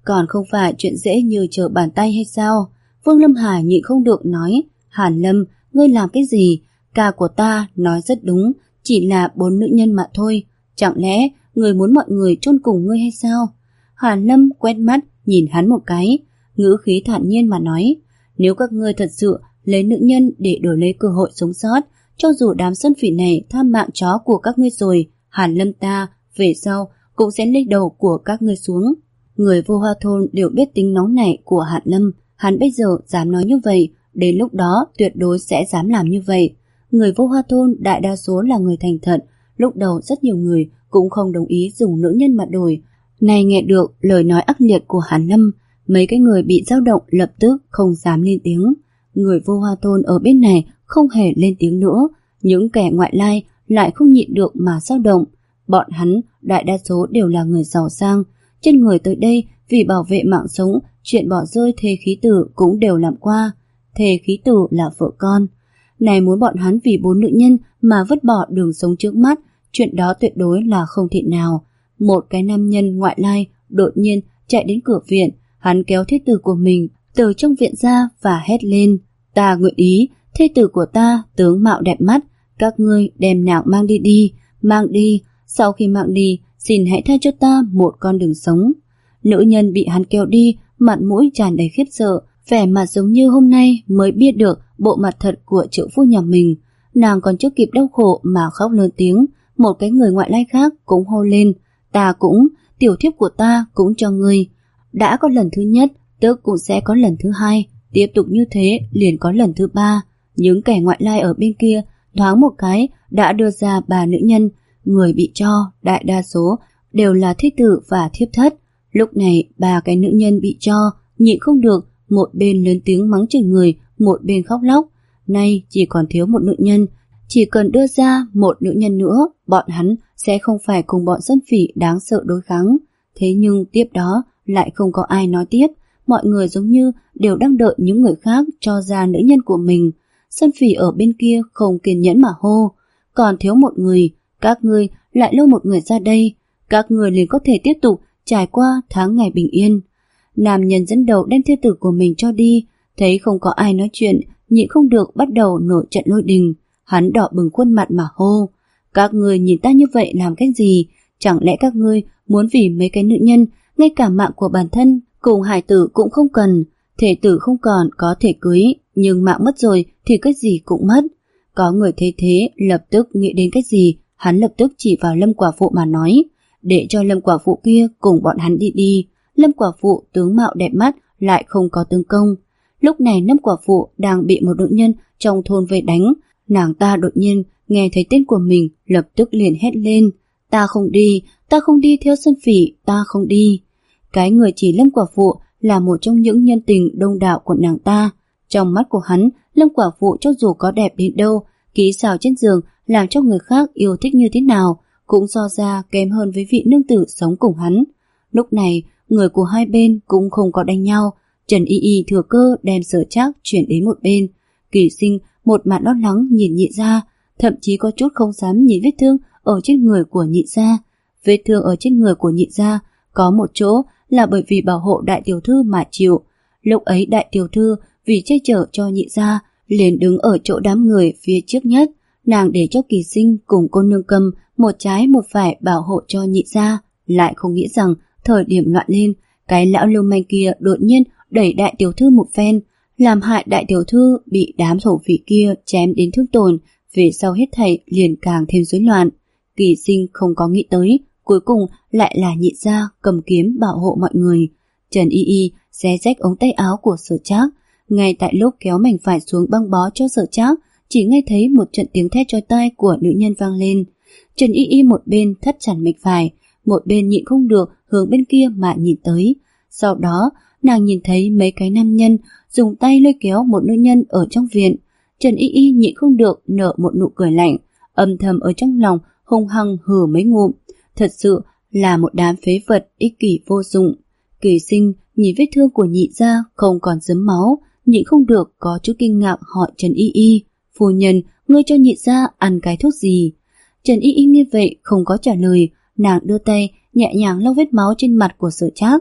còn không phải chuyện dễ như trở bàn tay hay sao? Vương Lâm Hải nhịn không được nói, Hàn Lâm, ngươi làm cái gì? Ca của ta nói rất đúng, chỉ là bốn nữ nhân mà thôi. Chẳng lẽ ngươi muốn mọi người chôn cùng ngươi hay sao? Hàn Lâm quét mắt nhìn hắn một cái, ngữ khí thản nhiên mà nói, nếu các ngươi thật sự lấy nữ nhân để đổi lấy cơ hội sống sót, cho dù đám sơn phỉ này tham mạng chó của các ngươi rồi, Hàn Lâm ta về sau cũng sẽ lấy đầu của các ngươi xuống. Người Vô Hoa thôn đều biết tính nóng nảy của Hàn Lâm, hắn bây giờ dám nói như vậy, đến lúc đó tuyệt đối sẽ dám làm như vậy. Người Vô Hoa thôn đại đa số là người thành thật, lúc đầu rất nhiều người cũng không đồng ý dùng nữ nhân mà đổi. Này nghe được lời nói ác liệt của Hàn Lâm, mấy cái người bị dao động lập tức không dám lên tiếng. Người Vô Hoa thôn ở bên này không hề lên tiếng nữa, những kẻ ngoại lai lại không nhịn được mà dao động. Bọn hắn đại đa số đều là người giàu sang, trên người tới đây vì bảo vệ mạng sống, chuyện bỏ rơi thê khí tử cũng đều làm qua. Thê khí tử là vợ con. Này muốn bọn hắn vì bốn nữ nhân mà vứt bỏ đường sống trước mắt, chuyện đó tuyệt đối là không thể nào. Một cái nam nhân ngoại lai đột nhiên chạy đến cửa viện, hắn kéo thê tử của mình từ trong viện ra và hét lên, ta nguyện ý, thê tử của ta tướng mạo đẹp mắt, các ngươi đem nàng mang đi đi, mang đi, sau khi mang đi, xin hãy tha cho ta một con đường sống. Nữ nhân bị hắn kéo đi, mặt mũi tràn đầy khiếp sợ, vẻ mặt giống như hôm nay mới biết được bộ mặt thật của trợ phu nhà mình. Nàng còn chưa kịp đau khổ mà khóc lớn tiếng, một cái người ngoại lai khác cũng hô lên, ta cũng, tiểu thiếp của ta cũng cho ngươi. Đã có lần thứ nhất, tức cũng sẽ có lần thứ hai, tiếp tục như thế liền có lần thứ ba. Những kẻ ngoại lai ở bên kia thoáng một cái đã đưa ra ba nữ nhân, người bị cho đại đa số đều là thích tử và thiếp thất. Lúc này ba cái nữ nhân bị cho nhịn không được, một bên lớn tiếng mắng chửi người, một bên khóc lóc. Nay chỉ còn thiếu một nữ nhân, chỉ cần đưa ra một nữ nhân nữa, bọn hắn sẽ không phải cùng bọn sơn phỉ đáng sợ đối kháng. Thế nhưng tiếp đó lại không có ai nói tiếp, mọi người giống như đều đang đợi những người khác cho ra nữ nhân của mình. Sơn phỉ ở bên kia không kiên nhẫn mà hô, còn thiếu một người, các ngươi lại lôi một người ra đây, các người liền có thể tiếp tục trải qua tháng ngày bình yên. Nam nhân dẫn đầu đem thê tử của mình cho đi, thấy không có ai nói chuyện, nhịn không được bắt đầu nổi trận lôi đình. Hắn đỏ bừng khuôn mặt mà hô, các ngươi nhìn ta như vậy làm cái gì? Chẳng lẽ các ngươi muốn vì mấy cái nữ nhân, ngay cả mạng của bản thân cùng hài tử cũng không cần? Thể tử không còn có thể cưới, nhưng mạng mất rồi thì cái gì cũng mất. Có người thấy thế lập tức nghĩ đến cái gì, hắn lập tức chỉ vào Lâm quả phụ mà nói, để cho Lâm quả phụ kia cùng bọn hắn đi đi. Lâm quả phụ tướng mạo đẹp mắt lại không có tướng công. Lúc này Lâm quả phụ đang bị một nữ nhân trong thôn vây đánh, nàng ta đột nhiên nghe thấy tên của mình lập tức liền hét lên, ta không đi, ta không đi theo sơn phỉ, ta không đi. Cái người chỉ Lâm quả phụ là một trong những nhân tình đông đảo của nàng ta. Trong mắt của hắn, Lâm quả phụ cho dù có đẹp đến đâu, kỹ xảo trên giường làm cho người khác yêu thích như thế nào, cũng so ra kém hơn với vị nương tử sống cùng hắn. Lúc này, người của hai bên cũng không có đánh nhau, Trần Y Y thừa cơ đem Sở Trác chuyển đến một bên. Kỳ Sinh một mặt lo lắng nhìn Nhị gia, thậm chí có chút không dám nhìn vết thương ở trên người của Nhị gia. Vết thương ở trên người của Nhị gia có một chỗ là bởi vì bảo hộ đại tiểu thư mà chịu. Lúc ấy đại tiểu thư vì che chở cho Nhị gia liền đứng ở chỗ đám người phía trước nhất, nàng để cho Kỳ Sinh cùng cô nương Cầm một trái một phải bảo hộ cho Nhị gia, lại không nghĩ rằng thời điểm loạn lên, cái lão lưu manh kia đột nhiên đẩy đại tiểu thư một phen, làm hại đại tiểu thư bị đám thổ phỉ kia chém đến thương tổn, về sau hết thảy liền càng thêm rối loạn. Kỳ Sinh không có nghĩ tới, cuối cùng lại là Nhị gia cầm kiếm bảo hộ mọi người. Trần Y Y xé rách ống tay áo của Sở Trác, ngay tại lúc kéo mảnh vải xuống băng bó cho Sở Trác, chỉ nghe thấy một trận tiếng thét chói tai của nữ nhân vang lên. Trần Y Y một bên thắt chặt mạch vải, một bên nhịn không được hướng bên kia mà nhìn tới. Sau đó, nàng nhìn thấy mấy cái nam nhân dùng tay lôi kéo một nữ nhân ở trong viện. Trần Y Y nhịn không được nở một nụ cười lạnh, âm thầm ở trong lòng hung hăng hừ mấy ngụm. Thật sự là một đám phế vật ích kỷ vô dụng. Kỳ Sinh nhìn vết thương của Nhị gia không còn dấm máu, nhịn không được có chút kinh ngạc hỏi Trần Y Y, phu nhân, ngươi cho Nhị gia ăn cái thuốc gì? Trần Y Y nghe vậy không có trả lời, nàng đưa tay nhẹ nhàng lau vết máu trên mặt của Sở Trác.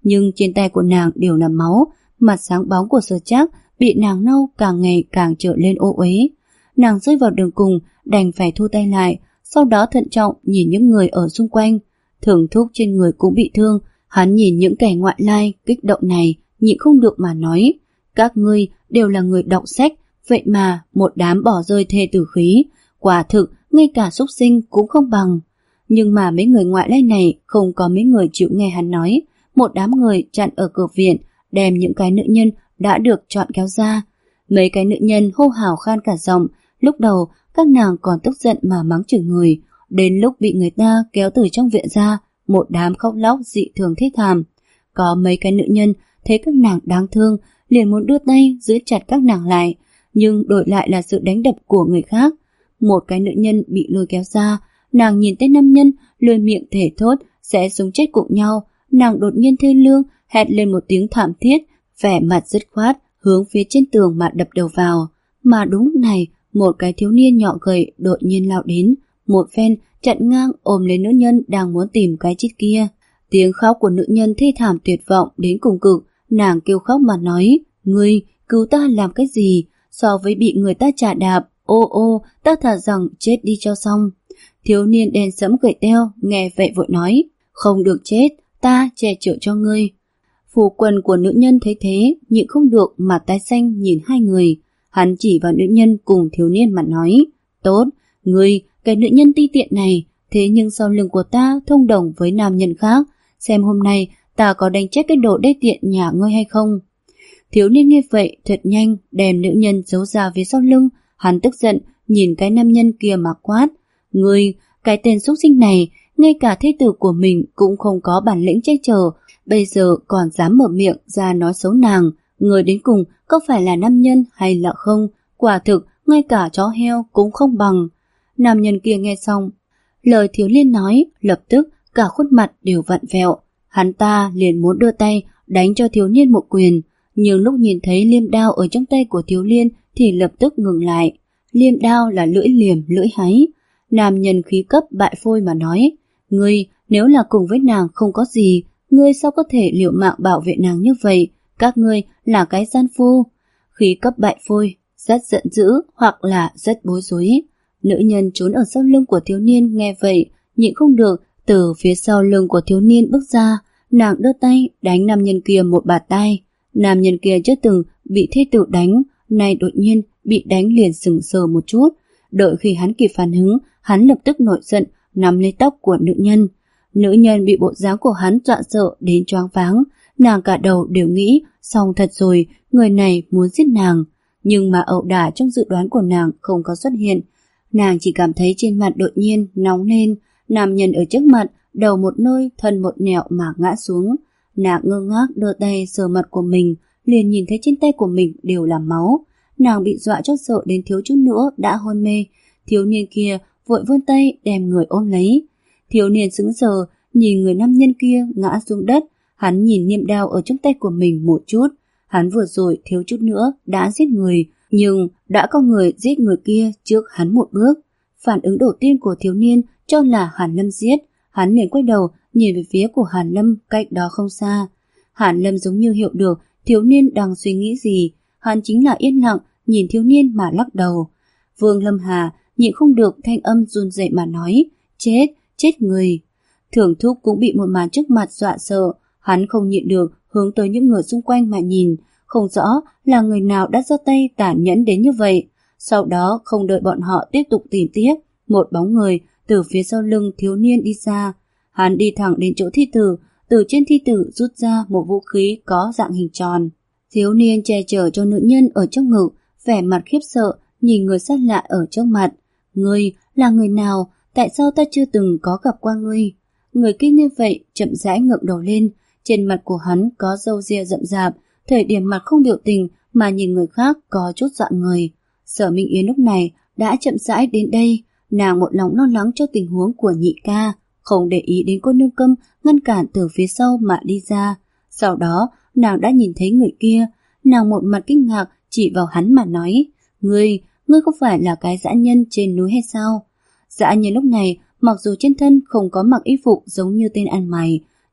nhưng trên tay của nàng đều là máu, mặt sáng bóng của Sở Trác bị nàng nâu càng ngày càng trở lên ô uế. Nàng rơi vào đường cùng, đành phải thu tay lại, sau đó thận trọng nhìn những người ở xung quanh. Thưởng Thúc trên người cũng bị thương, hắn nhìn những kẻ ngoại lai kích động này, nhịn không được mà nói: các ngươi đều là người đọc sách, vậy mà một đám bỏ rơi thê tử khí, quả thực ngay cả súc sinh cũng không bằng. Nhưng mà mấy người ngoại lai này không có mấy người chịu nghe hắn nói. Một đám người chặn ở cửa viện, đem những cái nữ nhân đã được chọn kéo ra. Mấy cái nữ nhân hô hào khan cả giọng. Lúc đầu các nàng còn tức giận mà mắng chửi người, đến lúc bị người ta kéo từ trong viện ra, một đám khóc lóc dị thường thê thảm. Có mấy cái nữ nhân thấy các nàng đáng thương, liền muốn đưa tay giữ chặt các nàng lại, nhưng đổi lại là sự đánh đập của người khác. Một cái nữ nhân bị lôi kéo ra, nàng nhìn thấy nam nhân lươn miệng thể thốt sẽ sống chết cùng nhau, nàng đột nhiên thê lương hét lên một tiếng thảm thiết, vẻ mặt dứt khoát hướng phía trên tường mà đập đầu vào. Mà đúng lúc này, một cái thiếu niên nhỏ gầy đột nhiên lao đến, một phen chặn ngang ôm lấy nữ nhân đang muốn tìm cái chít kia. Tiếng khóc của nữ nhân thê thảm tuyệt vọng đến cùng cực, nàng kêu khóc mà nói: ngươi cứu ta làm cái gì, so với bị người ta chà đạp, ô ô, ta thà rằng chết đi cho xong. Thiếu niên đen sẫm gầy teo nghe vậy vội nói: không được chết, ta che chở cho ngươi. Phu quân của nữ nhân thấy thế, nhịn không được mà tái xanh nhìn hai người. Hắn chỉ vào nữ nhân cùng thiếu niên mà nói: tốt, ngươi, cái nữ nhân ti tiện này, thế nhưng sau lưng của ta thông đồng với nam nhân khác, xem hôm nay ta có đánh chết cái đồ đê tiện nhà ngươi hay không. Thiếu niên nghe vậy thật nhanh đem nữ nhân giấu ra phía sau lưng. Hắn tức giận nhìn cái nam nhân kia mà quát: ngươi, cái tên xúc sinh này, ngay cả thê tử của mình cũng không có bản lĩnh che chở, bây giờ còn dám mở miệng ra nói xấu nàng. Người đến cùng có phải là nam nhân hay là không, quả thực ngay cả chó heo cũng không bằng. Nam nhân kia nghe xong lời thiếu niên nói, lập tức cả khuôn mặt đều vặn vẹo. Hắn ta liền muốn đưa tay đánh cho thiếu niên một quyền, nhưng lúc nhìn thấy liêm đao ở trong tay của thiếu niên thì lập tức ngừng lại. Liêm đao là lưỡi liềm lưỡi háy. Nam nhân khí cấp bại phôi mà nói: ngươi nếu là cùng với nàng không có gì, ngươi sao có thể liều mạng bảo vệ nàng như vậy, các ngươi là cái gian phu. Khí cấp bại phôi, rất giận dữ hoặc là rất bối rối. Nữ nhân trốn ở sau lưng của thiếu niên nghe vậy, nhịn không được từ phía sau lưng của thiếu niên bước ra, nàng đưa tay đánh nam nhân kia một bạt tay. Nam nhân kia chưa từng bị thê tử đánh, nay đột nhiên bị đánh liền sững sờ một chút. Đợi khi hắn kịp phản ứng, hắn lập tức nổi giận nắm lấy tóc của nữ nhân. Nữ nhân bị bộ dáng của hắn dọa sợ đến choáng váng, nàng cả đầu đều nghĩ xong thật rồi, người này muốn giết nàng. Nhưng mà ẩu đả trong dự đoán của nàng không có xuất hiện. Nàng chỉ cảm thấy trên mặt đột nhiên nóng lên, nam nhân ở trước mặt, đầu một nơi, thân một nẻo mà ngã xuống. Nàng ngơ ngác đưa tay sờ mặt của mình, liền nhìn thấy trên tay của mình đều là máu. Nàng bị dọa cho sợ đến thiếu chút nữa đã hôn mê. Thiếu niên kia vội vươn tay đem người ôm lấy. Thiếu niên sững sờ nhìn người nam nhân kia ngã xuống đất. Hắn nhìn niệm đao ở trong tay của mình một chút. Hắn vừa rồi thiếu chút nữa đã giết người, nhưng đã có người giết người kia trước hắn một bước. Phản ứng đầu tiên của thiếu niên cho là Hàn Lâm giết. Hắn liền quay đầu nhìn về phía của Hàn Lâm cách đó không xa. Hàn Lâm giống như hiểu được thiếu niên đang suy nghĩ gì. Hắn chính là yên lặng nhìn thiếu niên mà lắc đầu. Vương Lâm Hà nhịn không được thanh âm run rẩy mà nói: chết, chết người. Thưởng Thúc cũng bị một màn trước mặt dọa sợ. Hắn không nhịn được hướng tới những người xung quanh mà nhìn, không rõ là người nào đã ra tay tàn nhẫn đến như vậy. Sau đó không đợi bọn họ tiếp tục tìm tiếp, một bóng người từ phía sau lưng thiếu niên đi ra. Hắn đi thẳng đến chỗ thi tử, từ trên thi tử rút ra một vũ khí có dạng hình tròn. Thiếu niên che chở cho nữ nhân ở trong ngực, vẻ mặt khiếp sợ nhìn người xa lạ ở trước mặt. Ngươi là người nào? Tại sao ta chưa từng có gặp qua ngươi? Người kia nghe vậy chậm rãi ngẩng đầu lên, trên mặt của hắn có râu ria rậm rạp, thời điểm mặt không biểu tình mà nhìn người khác có chút dọa người. Sở Minh Yến lúc này đã chậm rãi đến đây, nàng một lòng lo lắng cho tình huống của nhị ca, không để ý đến cô nương Câm ngăn cản từ phía sau mà đi ra. Sau đó nàng đã nhìn thấy người kia, nàng một mặt kinh ngạc chỉ vào hắn mà nói: Ngươi, ngươi không phải là cái dã nhân trên núi hay sao? Dã nhân lúc này mặc dù trên thân không có mặc y phục giống như tên ăn mày, nhưng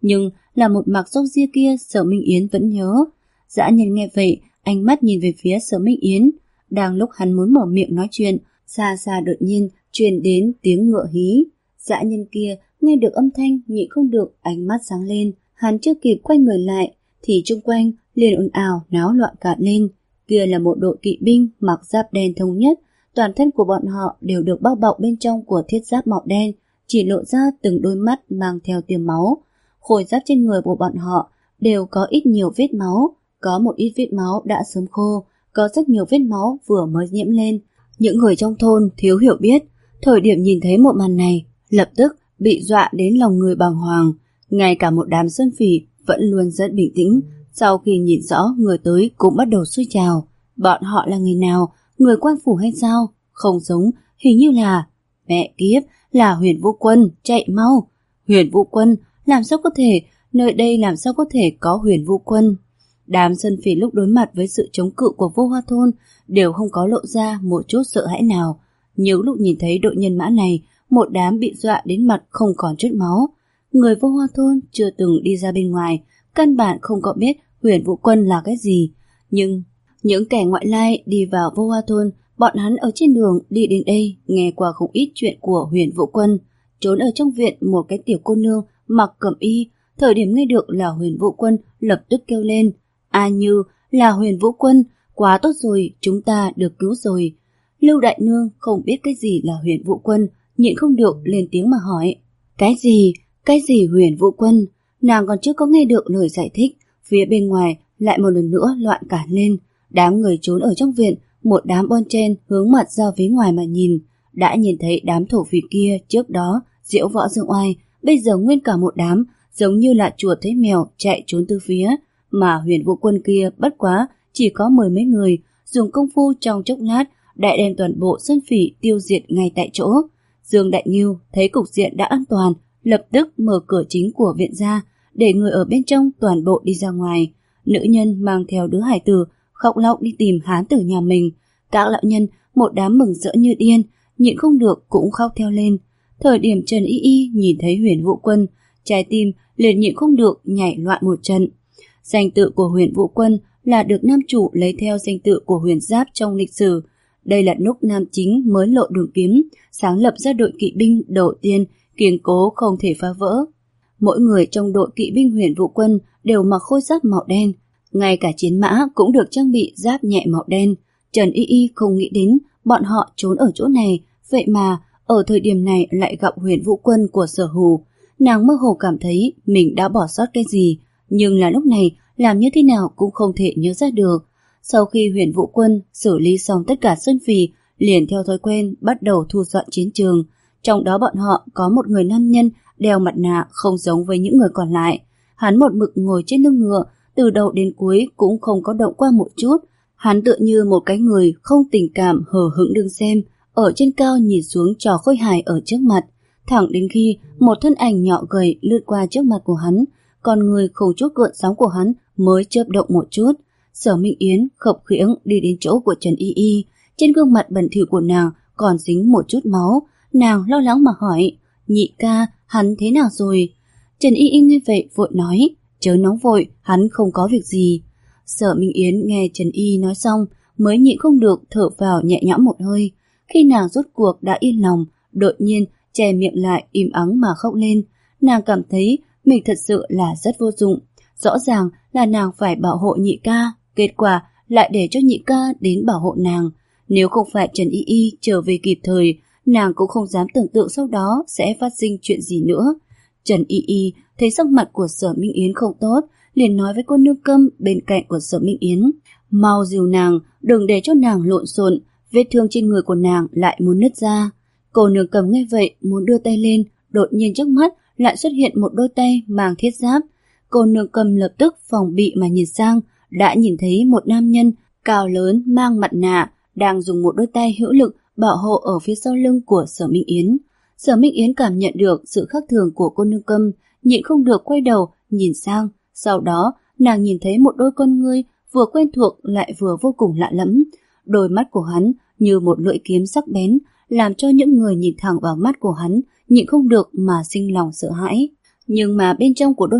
là một mặc râu ria kia Sở Minh Yến vẫn nhớ. Dã nhân nghe vậy, ánh mắt nhìn về phía Sở Minh Yến. Đang lúc hắn muốn mở miệng nói chuyện, xa xa đột nhiên truyền đến tiếng ngựa hí. Dã nhân kia nghe được âm thanh nhịn không được, ánh mắt sáng lên. Hắn chưa kịp quay người lại thì chung quanh liền ồn ào náo loạn cả lên. Kia là một đội kỵ binh mặc giáp đen thống nhất, toàn thân của bọn họ đều được bao bọc bên trong của thiết giáp màu đen, chỉ lộ ra từng đôi mắt mang theo tia máu. Khôi giáp trên người của bọn họ đều có ít nhiều vết máu, có một ít vết máu đã sớm khô, có rất nhiều vết máu vừa mới nhiễm lên. Những người trong thôn thiếu hiểu biết, thời điểm nhìn thấy một màn này, lập tức bị dọa đến lòng người bàng hoàng. Ngay cả một đám sơn phỉ vẫn luôn rất bình tĩnh, sau khi nhìn rõ người tới cũng bắt đầu sôi trào. Bọn họ là người nào? Người quan phủ hay sao? Không giống, hình như là... Mẹ kiếp, là Huyền Vũ Quân, chạy mau! Huyền Vũ Quân, làm sao có thể? Nơi đây làm sao có thể có Huyền Vũ Quân? Đám sơn phỉ lúc đối mặt với sự chống cự của Vô Hoa Thôn đều không có lộ ra một chút sợ hãi nào. Nhưng lúc nhìn thấy đội nhân mã này, một đám bị dọa đến mặt không còn chút máu. Người Vô Hoa Thôn chưa từng đi ra bên ngoài, căn bản không có biết Huyền Vũ Quân là cái gì. Nhưng những kẻ ngoại lai đi vào Vô Hoa Thôn, bọn hắn ở trên đường đi đến đây nghe qua không ít chuyện của Huyền Vũ Quân. Trốn ở trong viện một cái tiểu cô nương mặc cẩm y, thời điểm nghe được là Huyền Vũ Quân lập tức kêu lên: A Như, là Huyền Vũ Quân, quá tốt rồi, chúng ta được cứu rồi. Lưu đại nương không biết cái gì là Huyền Vũ Quân, nhịn không được lên tiếng mà hỏi: Cái gì? Cái gì Huyền Vũ Quân? Nàng còn chưa có nghe được lời giải thích, phía bên ngoài lại một lần nữa loạn cả lên. Đám người trốn ở trong viện, một đám bon chen hướng mặt ra phía ngoài mà nhìn, đã nhìn thấy đám thổ phỉ kia trước đó diễu võ dương oai, bây giờ nguyên cả một đám giống như là chuột thấy mèo chạy trốn từ phía. Mà Huyền Vũ Quân kia bất quá chỉ có mười mấy người, dùng công phu trong chốc lát đã đem toàn bộ sơn phỉ tiêu diệt ngay tại chỗ. Dương Đại Ngưu thấy cục diện đã an toàn, lập tức mở cửa chính của viện ra, để người ở bên trong toàn bộ đi ra ngoài. Nữ nhân mang theo đứa hải tử khóc lóc đi tìm hán tử nhà mình. Các lão nhân một đám mừng rỡ như điên, nhịn không được cũng khóc theo lên. Thời điểm Trần Y Y nhìn thấy Huyền Vũ Quân, trái tim liền nhịn không được nhảy loạn một trận. Danh tự của Huyền Vũ Quân là được nam chủ lấy theo danh tự của Huyền Giáp trong lịch sử. Đây là lúc nam chính mới lộ đường kiếm, sáng lập ra đội kỵ binh đầu tiên kiên cố không thể phá vỡ. Mỗi người trong đội kỵ binh Huyền Vũ Quân đều mặc khôi giáp màu đen, ngay cả chiến mã cũng được trang bị giáp nhẹ màu đen. Trần Y Y không nghĩ đến bọn họ trốn ở chỗ này, vậy mà ở thời điểm này lại gặp Huyền Vũ Quân của Sở Hù. Nàng mơ hồ cảm thấy mình đã bỏ sót cái gì, nhưng là lúc này làm như thế nào cũng không thể nhớ ra được. Sau khi Huyền Vũ Quân xử lý xong tất cả sơn phỉ, liền theo thói quen bắt đầu thu dọn chiến trường. Trong đó bọn họ có một người nam nhân đeo mặt nạ không giống với những người còn lại. Hắn một mực ngồi trên lưng ngựa, từ đầu đến cuối cũng không có động qua một chút. Hắn tựa như một cái người không tình cảm hờ hững đứng xem, ở trên cao nhìn xuống trò khôi hài ở trước mặt, thẳng đến khi một thân ảnh nhỏ gầy lướt qua trước mặt của hắn, con người không chút gợn sóng của hắn mới chớp động một chút. Sở Minh Yến khập khiễng đi đến chỗ của Trần Y Y, trên gương mặt bẩn thỉu của nàng còn dính một chút máu. Nàng lo lắng mà hỏi: Nhị ca, hắn thế nào rồi? Trần Y Y nghe vậy vội nói: Chớ nóng vội, hắn không có việc gì. Sở Minh Yến nghe Trần Y nói xong mới nhịn không được thở vào nhẹ nhõm một hơi. Khi nàng rốt cuộc đã yên lòng, đột nhiên che miệng lại im ắng mà khóc lên. Nàng cảm thấy mình thật sự là rất vô dụng. Rõ ràng là nàng phải bảo hộ nhị ca, kết quả lại để cho nhị ca đến bảo hộ nàng. Nếu không phải Trần Y Y trở về kịp thời, nàng cũng không dám tưởng tượng sau đó sẽ phát sinh chuyện gì nữa. Trần Y Y thấy sắc mặt của Sở Minh Yến không tốt, liền nói với cô nương Câm bên cạnh của Sở Minh Yến: Mau dìu nàng, đừng để cho nàng lộn xộn, vết thương trên người của nàng lại muốn nứt ra. Cô nương Câm nghe vậy muốn đưa tay lên, đột nhiên trước mắt lại xuất hiện một đôi tay mang thiết giáp. Cô nương Câm lập tức phòng bị mà nhìn sang, đã nhìn thấy một nam nhân cao lớn mang mặt nạ đang dùng một đôi tay hữu lực bảo hộ ở phía sau lưng của Sở Minh Yến. Sở Minh Yến cảm nhận được sự khác thường của cô nương Câm, nhịn không được quay đầu nhìn sang. Sau đó nàng nhìn thấy một đôi con ngươi vừa quen thuộc lại vừa vô cùng lạ lẫm. Đôi mắt của hắn như một lưỡi kiếm sắc bén, làm cho những người nhìn thẳng vào mắt của hắn nhịn không được mà sinh lòng sợ hãi. Nhưng mà bên trong của đôi mắt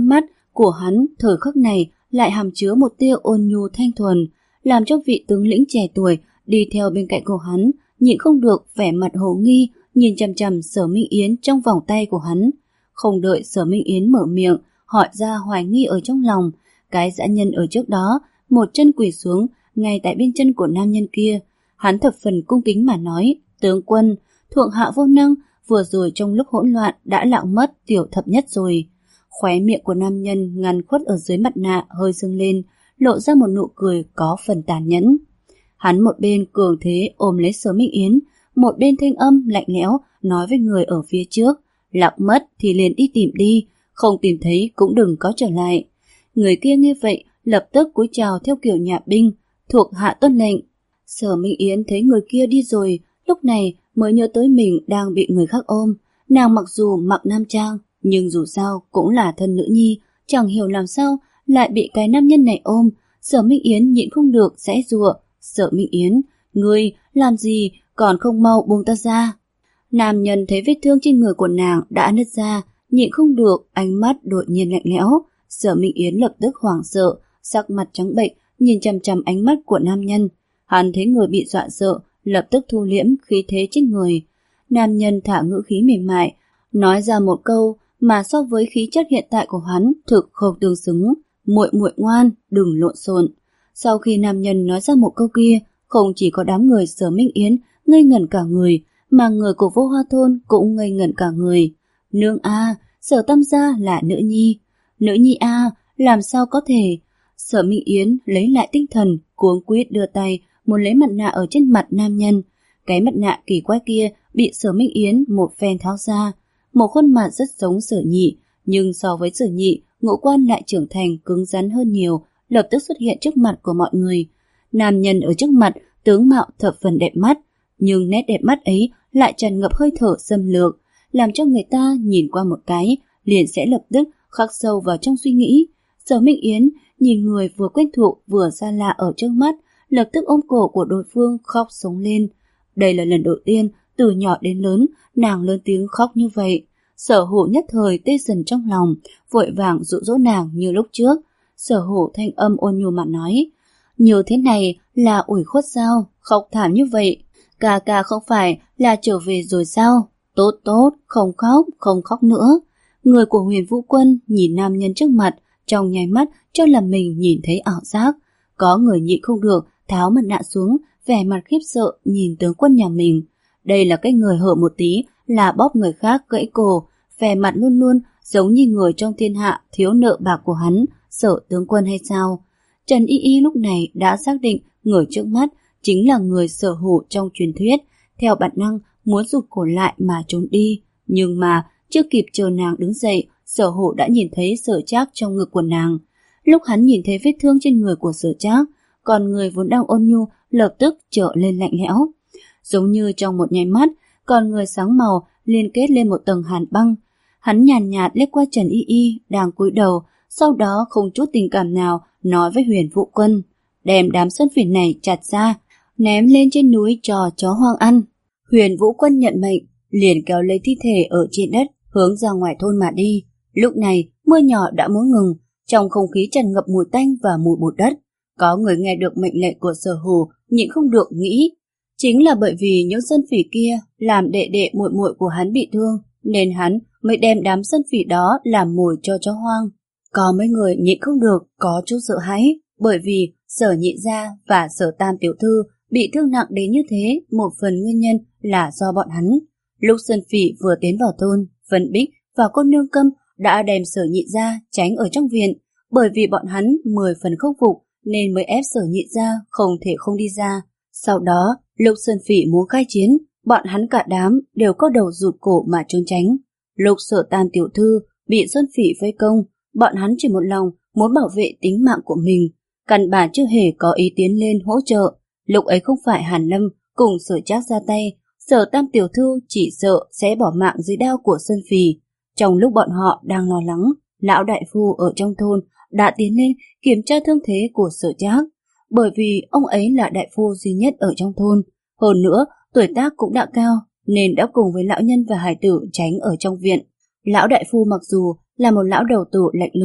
của hắn thời khắc này lại hàm chứa một tia ôn nhu thanh thuần, làm cho vị tướng lĩnh trẻ tuổi đi theo bên cạnh của hắn nhịn không được vẻ mặt hồ nghi, nhìn chằm chằm Sở Minh Yến trong vòng tay của hắn. Không đợi Sở Minh Yến mở miệng hỏi ra hoài nghi ở trong lòng, cái dã nhân ở trước đó một chân quỳ xuống ngay tại bên chân của nam nhân kia. Hắn thập phần cung kính mà nói: tướng quân, thượng hạ vô năng, vừa rồi trong lúc hỗn loạn đã lạng mất tiểu thập nhất rồi. Khóe miệng của nam nhân ngăn khuất ở dưới mặt nạ hơi sưng lên, lộ ra một nụ cười có phần tàn nhẫn. Hắn một bên cường thế ôm lấy Sở Minh Yến, một bên thanh âm lạnh lẽo nói với người ở phía trước: lạng mất thì liền đi tìm đi, không tìm thấy cũng đừng có trở lại. Người kia nghe vậy lập tức cúi chào theo kiểu nhà binh: thuộc hạ tuân lệnh. Sở Minh Yến thấy người kia đi rồi, lúc này mới nhớ tới mình đang bị người khác ôm. Nàng mặc dù mặc nam trang, nhưng dù sao cũng là thân nữ nhi, chẳng hiểu làm sao lại bị cái nam nhân này ôm. Sở Minh Yến nhịn không được giãy giụa: Sở Minh Yến, ngươi làm gì, còn không mau buông ta ra. Nam nhân thấy vết thương trên người của nàng đã nứt ra, nhịn không được, ánh mắt đột nhiên lạnh lẽo. Sở Minh Yến lập tức hoảng sợ, sắc mặt trắng bệch, nhìn chằm chằm ánh mắt của nam nhân. Hắn thấy người bị dọa sợ, lập tức thu liễm khí thế trên người. Nam nhân thả ngữ khí mềm mại, nói ra một câu mà so với khí chất hiện tại của hắn thực không tương xứng: muội muội ngoan, đừng lộn xộn. Sau khi nam nhân nói ra một câu kia, không chỉ có đám người Sở Minh Yến ngây ngẩn cả người, mà người của Vô Hoa Thôn cũng ngây ngẩn cả người. Nương a, Sở Tam gia là nữ nhi. Nữ nhi a, làm sao có thể? Sở Minh Yến lấy lại tinh thần, cuống quýt đưa tay muốn lấy mặt nạ ở trên mặt nam nhân. Cái mặt nạ kỳ quái kia bị Sở Minh Yến một phen tháo ra. Một khuôn mặt rất giống Sở Nhị, nhưng so với Sở Nhị, ngũ quan lại trưởng thành cứng rắn hơn nhiều, lập tức xuất hiện trước mặt của mọi người. Nam nhân ở trước mặt tướng mạo thập phần đẹp mắt, nhưng nét đẹp mắt ấy lại tràn ngập hơi thở xâm lược, làm cho người ta nhìn qua một cái liền sẽ lập tức khắc sâu vào trong suy nghĩ. Sở Minh Yến nhìn người vừa quen thuộc vừa xa lạ ở trước mắt, lập tức ôm cổ của đối phương khóc sống lên. Đây là lần đầu tiên từ nhỏ đến lớn nàng lớn tiếng khóc như vậy. Sở Hổ nhất thời tê dần trong lòng, vội vàng dụ dỗ nàng như lúc trước. Sở Hổ thanh âm ôn nhu mà nói: nhiều thế này là ủy khuất sao, khóc thảm như vậy. Ca ca không phải là trở về rồi sao? Tốt tốt, không khóc, không khóc nữa. Người của Huyền Vũ Quân nhìn nam nhân trước mặt, trong nháy mắt cho là mình nhìn thấy ảo giác. Có người nhịn không được tháo mặt nạ xuống, vẻ mặt khiếp sợ nhìn tướng quân nhà mình. Đây là cái người hở một tí là bóp người khác gãy cổ, vẻ mặt luôn luôn giống như người trong thiên hạ thiếu nợ bạc của hắn, Sở tướng quân hay sao? Trần Y Y lúc này đã xác định người trước mắt chính là người Sở Hổ trong truyền thuyết, theo bản năng muốn rụt cổ lại mà trốn đi. Nhưng mà chưa kịp chờ nàng đứng dậy, Sở Hổ đã nhìn thấy Sở Trác trong ngực của nàng. Lúc hắn nhìn thấy vết thương trên người của Sở Trác, còn người vốn đang ôn nhu lập tức trở lên lạnh lẽo. Giống như trong một nháy mắt, còn người sáng màu liên kết lên một tầng hàn băng. Hắn nhàn nhạt liếc qua Trần Y Y đang cúi đầu, sau đó không chút tình cảm nào nói với Huyền Vũ Quân: đem đám xuân phỉ này chặt ra, ném lên trên núi cho chó hoang ăn. Huyền Vũ Quân nhận mệnh, liền kéo lấy thi thể ở trên đất hướng ra ngoài thôn mà đi. Lúc này mưa nhỏ đã muốn ngừng, trong không khí tràn ngập mùi tanh và mùi bùn đất. Có người nghe được mệnh lệnh của Sở Hổ nhịn không được nghĩ, chính là bởi vì những sơn phỉ kia làm đệ đệ muội muội của hắn bị thương, nên hắn mới đem đám sơn phỉ đó làm mồi cho chó hoang. Có mấy người nhịn không được có chút sợ hãi, bởi vì Sở Nhị gia và Sở Tam tiểu thư bị thương nặng đến như thế, một phần nguyên nhân là do bọn hắn. Lúc sơn phỉ vừa tiến vào thôn, Vân Bích và cô nương Câm đã đem Sở Nhị gia tránh ở trong viện, bởi vì bọn hắn mười phần không phục nên mới ép Sở Nhị gia không thể không đi ra. Sau đó, lúc sơn phỉ muốn khai chiến, bọn hắn cả đám đều có đầu rụt cổ mà trốn tránh. Lúc Sở Tam tiểu thư bị sơn phỉ vây công, bọn hắn chỉ một lòng muốn bảo vệ tính mạng của mình, căn bản chưa hề có ý tiến lên hỗ trợ. Lúc ấy không phải Hàn Lâm cùng Sở Trác ra tay, Sở Tam tiểu thư chỉ sợ sẽ bỏ mạng dưới đao của sơn phỉ. Trong lúc bọn họ đang lo lắng, lão đại phu ở trong thôn đã tiến lên kiểm tra thương thế của Sở Trác, bởi vì ông ấy là đại phu duy nhất ở trong thôn, hơn nữa tuổi tác cũng đã cao, nên đã cùng với lão nhân và hải tử tránh ở trong viện. Lão đại phu mặc dù là một lão đầu tử lạnh lùng,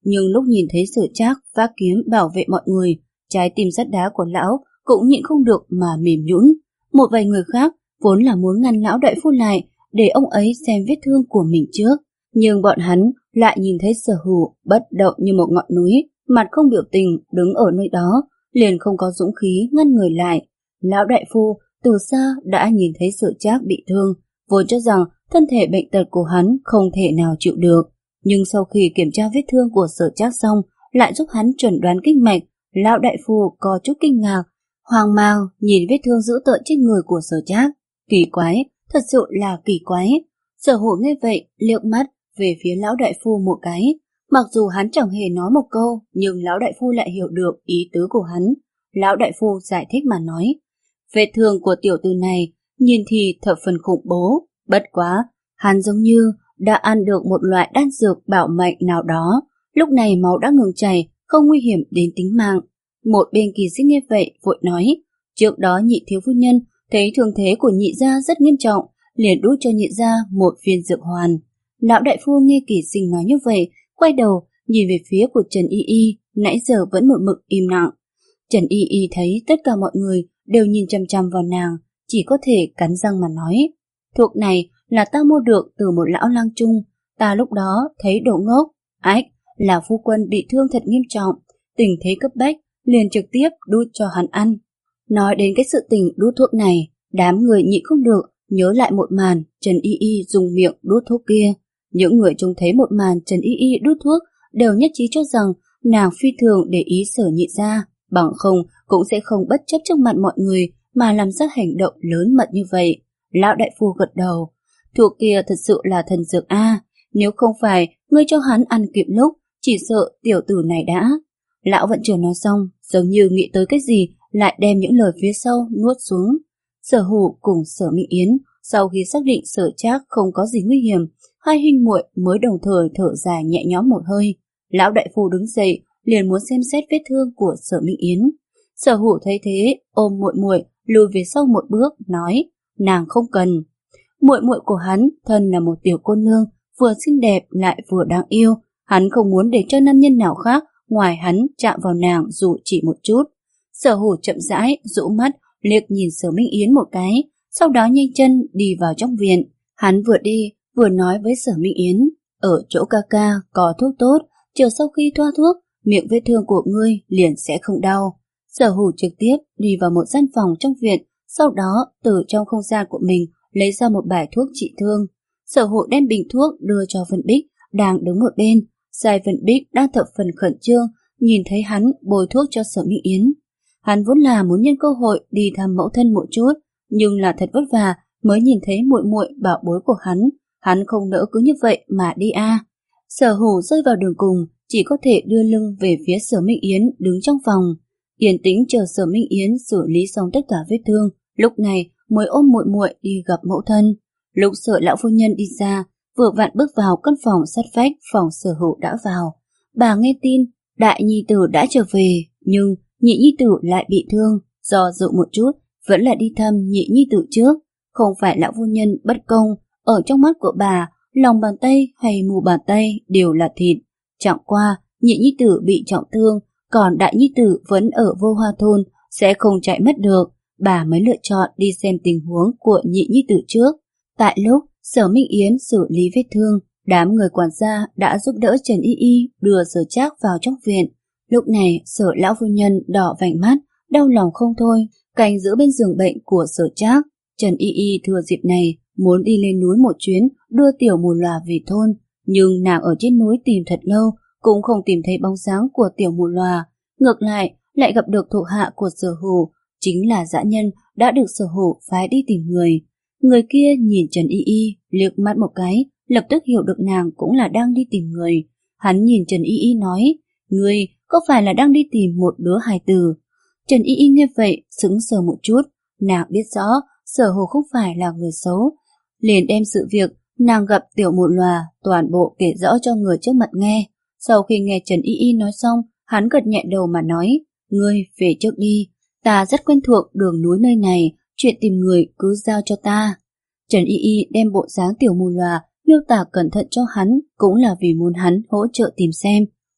nhưng lúc nhìn thấy Sở Trác vác kiếm bảo vệ mọi người, trái tim sắt đá của lão cũng nhịn không được mà mềm nhũn. Một vài người khác vốn là muốn ngăn lão đại phu lại để ông ấy xem vết thương của mình trước, nhưng bọn hắn lại nhìn thấy Sở Hữu bất động như một ngọn núi, mặt không biểu tình đứng ở nơi đó, liền không có dũng khí ngăn người lại. Lão đại phu từ xa đã nhìn thấy Sở Trác bị thương, vốn cho rằng thân thể bệnh tật của hắn không thể nào chịu được, nhưng sau khi kiểm tra vết thương của Sở Trác xong, lại giúp hắn chẩn đoán kinh mạch. Lão đại phu có chút kinh ngạc, hoang mang nhìn vết thương dữ tợn trên người của Sở Trác. Kỳ quái, thật sự là kỳ quái. Sở Hữu nghe vậy liếc mắt về phía lão đại phu một cái, mặc dù hắn chẳng hề nói một câu, nhưng lão đại phu lại hiểu được ý tứ của hắn. Lão đại phu giải thích mà nói, vết thương của tiểu tử này nhìn thì thập phần khủng bố, bất quá hắn giống như đã ăn được một loại đan dược bảo mệnh nào đó, lúc này máu đã ngừng chảy, không nguy hiểm đến tính mạng. Một bên Kỳ Xích nghe vậy vội nói, trước đó Nhị thiếu phu nhân thấy thương thế của Nhị gia rất nghiêm trọng, liền đút cho Nhị gia một viên dược hoàn. Lão đại phu nghe Kỳ Sinh nói như vậy, quay đầu nhìn về phía của Trần Y Y, nãy giờ vẫn một mực im lặng. Trần Y Y thấy tất cả mọi người đều nhìn chăm chăm vào nàng, chỉ có thể cắn răng mà nói, thuốc này là ta mua được từ một lão lang trung, ta lúc đó thấy đồ ngốc, ách, là phu quân bị thương thật nghiêm trọng, tình thế cấp bách, liền trực tiếp đút cho hắn ăn. Nói đến cái sự tình đút thuốc này, đám người nhịn không được, nhớ lại một màn Trần Y Y dùng miệng đút thuốc kia. Những người trông thấy một màn Trần Y Y đút thuốc đều nhất trí cho rằng nàng phi thường để ý Sở Nhị gia, bằng không cũng sẽ không bất chấp trước mặt mọi người mà làm ra hành động lớn mật như vậy. Lão đại phu gật đầu, thuốc kia thật sự là thần dược a, nếu không phải ngươi cho hắn ăn kịp lúc, chỉ sợ tiểu tử này đã. Lão vẫn chưa nói xong, giống như nghĩ tới cái gì, lại đem những lời phía sau nuốt xuống. Sở Hữu cùng Sở Minh Yến sau khi xác định Sở Trác không có gì nguy hiểm, hai huynh muội mới đồng thời thở dài nhẹ nhõm một hơi. Lão đại phu đứng dậy, liền muốn xem xét vết thương của Sở Minh Yến. Sở Hữu thấy thế, ôm muội muội lùi về sau một bước, nói, nàng không cần. Muội muội của hắn thân là một tiểu cô nương, vừa xinh đẹp lại vừa đáng yêu, hắn không muốn để cho nam nhân nào khác ngoài hắn chạm vào nàng dù chỉ một chút. Sở Hữu chậm rãi rũ mắt liếc nhìn Sở Minh Yến một cái, sau đó nhanh chân đi vào trong viện. Hắn vừa đi vừa nói với Sở Minh Yến, ở chỗ ca ca có thuốc tốt, chờ sau khi thoa thuốc, miệng vết thương của ngươi liền sẽ không đau. Sở Hữu trực tiếp đi vào một gian phòng trong viện, sau đó từ trong không gian của mình lấy ra một bài thuốc trị thương. Sở Hữu đem bình thuốc đưa cho Vân Bích đang đứng một bên. Sai Vân Bích đang thập phần khẩn trương nhìn thấy hắn bôi thuốc cho Sở Minh Yến. Hắn vốn là muốn nhân cơ hội đi thăm mẫu thân một chút, nhưng là thật vất vả mới nhìn thấy muội muội bảo bối của hắn, hắn không nỡ cứ như vậy mà đi a. À. Sở Hữu rơi vào đường cùng, chỉ có thể đưa lưng về phía Sở Minh Yến đứng trong phòng, yên tĩnh chờ Sở Minh Yến xử lý xong tất cả vết thương, lúc này mới ôm muội muội đi gặp mẫu thân. Lúc Sở lão phu nhân đi ra, vừa vặn bước vào căn phòng sát vách phòng Sở Hữu đã vào. Bà nghe tin đại nhi tử đã trở về, nhưng nhị nhi tử lại bị thương, do dự một chút vẫn là đi thăm nhị nhi tử trước. Không phải lão phu nhân bất công, ở trong mắt của bà, lòng bàn tay hay mu bàn tay đều là thịt. Chẳng qua nhị nhi tử bị trọng thương, còn đại nhi tử vẫn ở Vô Hoa thôn, sẽ không chạy mất được. Bà mới lựa chọn đi xem tình huống của nhị nhi tử trước. Tại lúc Sở Minh Yến xử lý vết thương, đám người quản gia đã giúp đỡ Trần Y Y đưa Sở Trác vào trong viện. Lúc này Sở lão phu nhân đỏ vành mắt, đau lòng không thôi, canh giữ bên giường bệnh của Sở Trác. Trần Y Y thừa dịp này muốn đi lên núi một chuyến đưa tiểu mù lòa về thôn, nhưng nàng ở trên núi tìm thật lâu cũng không tìm thấy bóng dáng của tiểu mù lòa. Ngược lại lại gặp được thuộc hạ của Sở Hữu, chính là dã nhân đã được Sở Hữu phái đi tìm người. Người kia nhìn Trần Y Y liếc mắt một cái, lập tức hiểu được nàng cũng là đang đi tìm người. Hắn nhìn Trần Y Y nói, ngươi có phải là đang đi tìm một đứa hài tử? Trần Y Y nghe vậy sững sờ một chút, nàng biết rõ Sở Hữu không phải là người xấu, liền đem sự việc nàng gặp tiểu mụ lòa toàn bộ kể rõ cho người trước mặt nghe. Sau khi nghe Trần Y Y nói xong, hắn gật nhẹ đầu mà nói, ngươi về trước đi, ta rất quen thuộc đường núi nơi này, chuyện tìm người cứ giao cho ta. Trần Y Y đem bộ dáng tiểu mù lòa miêu tả cẩn thận cho hắn, cũng là vì muốn hắn hỗ trợ tìm xem.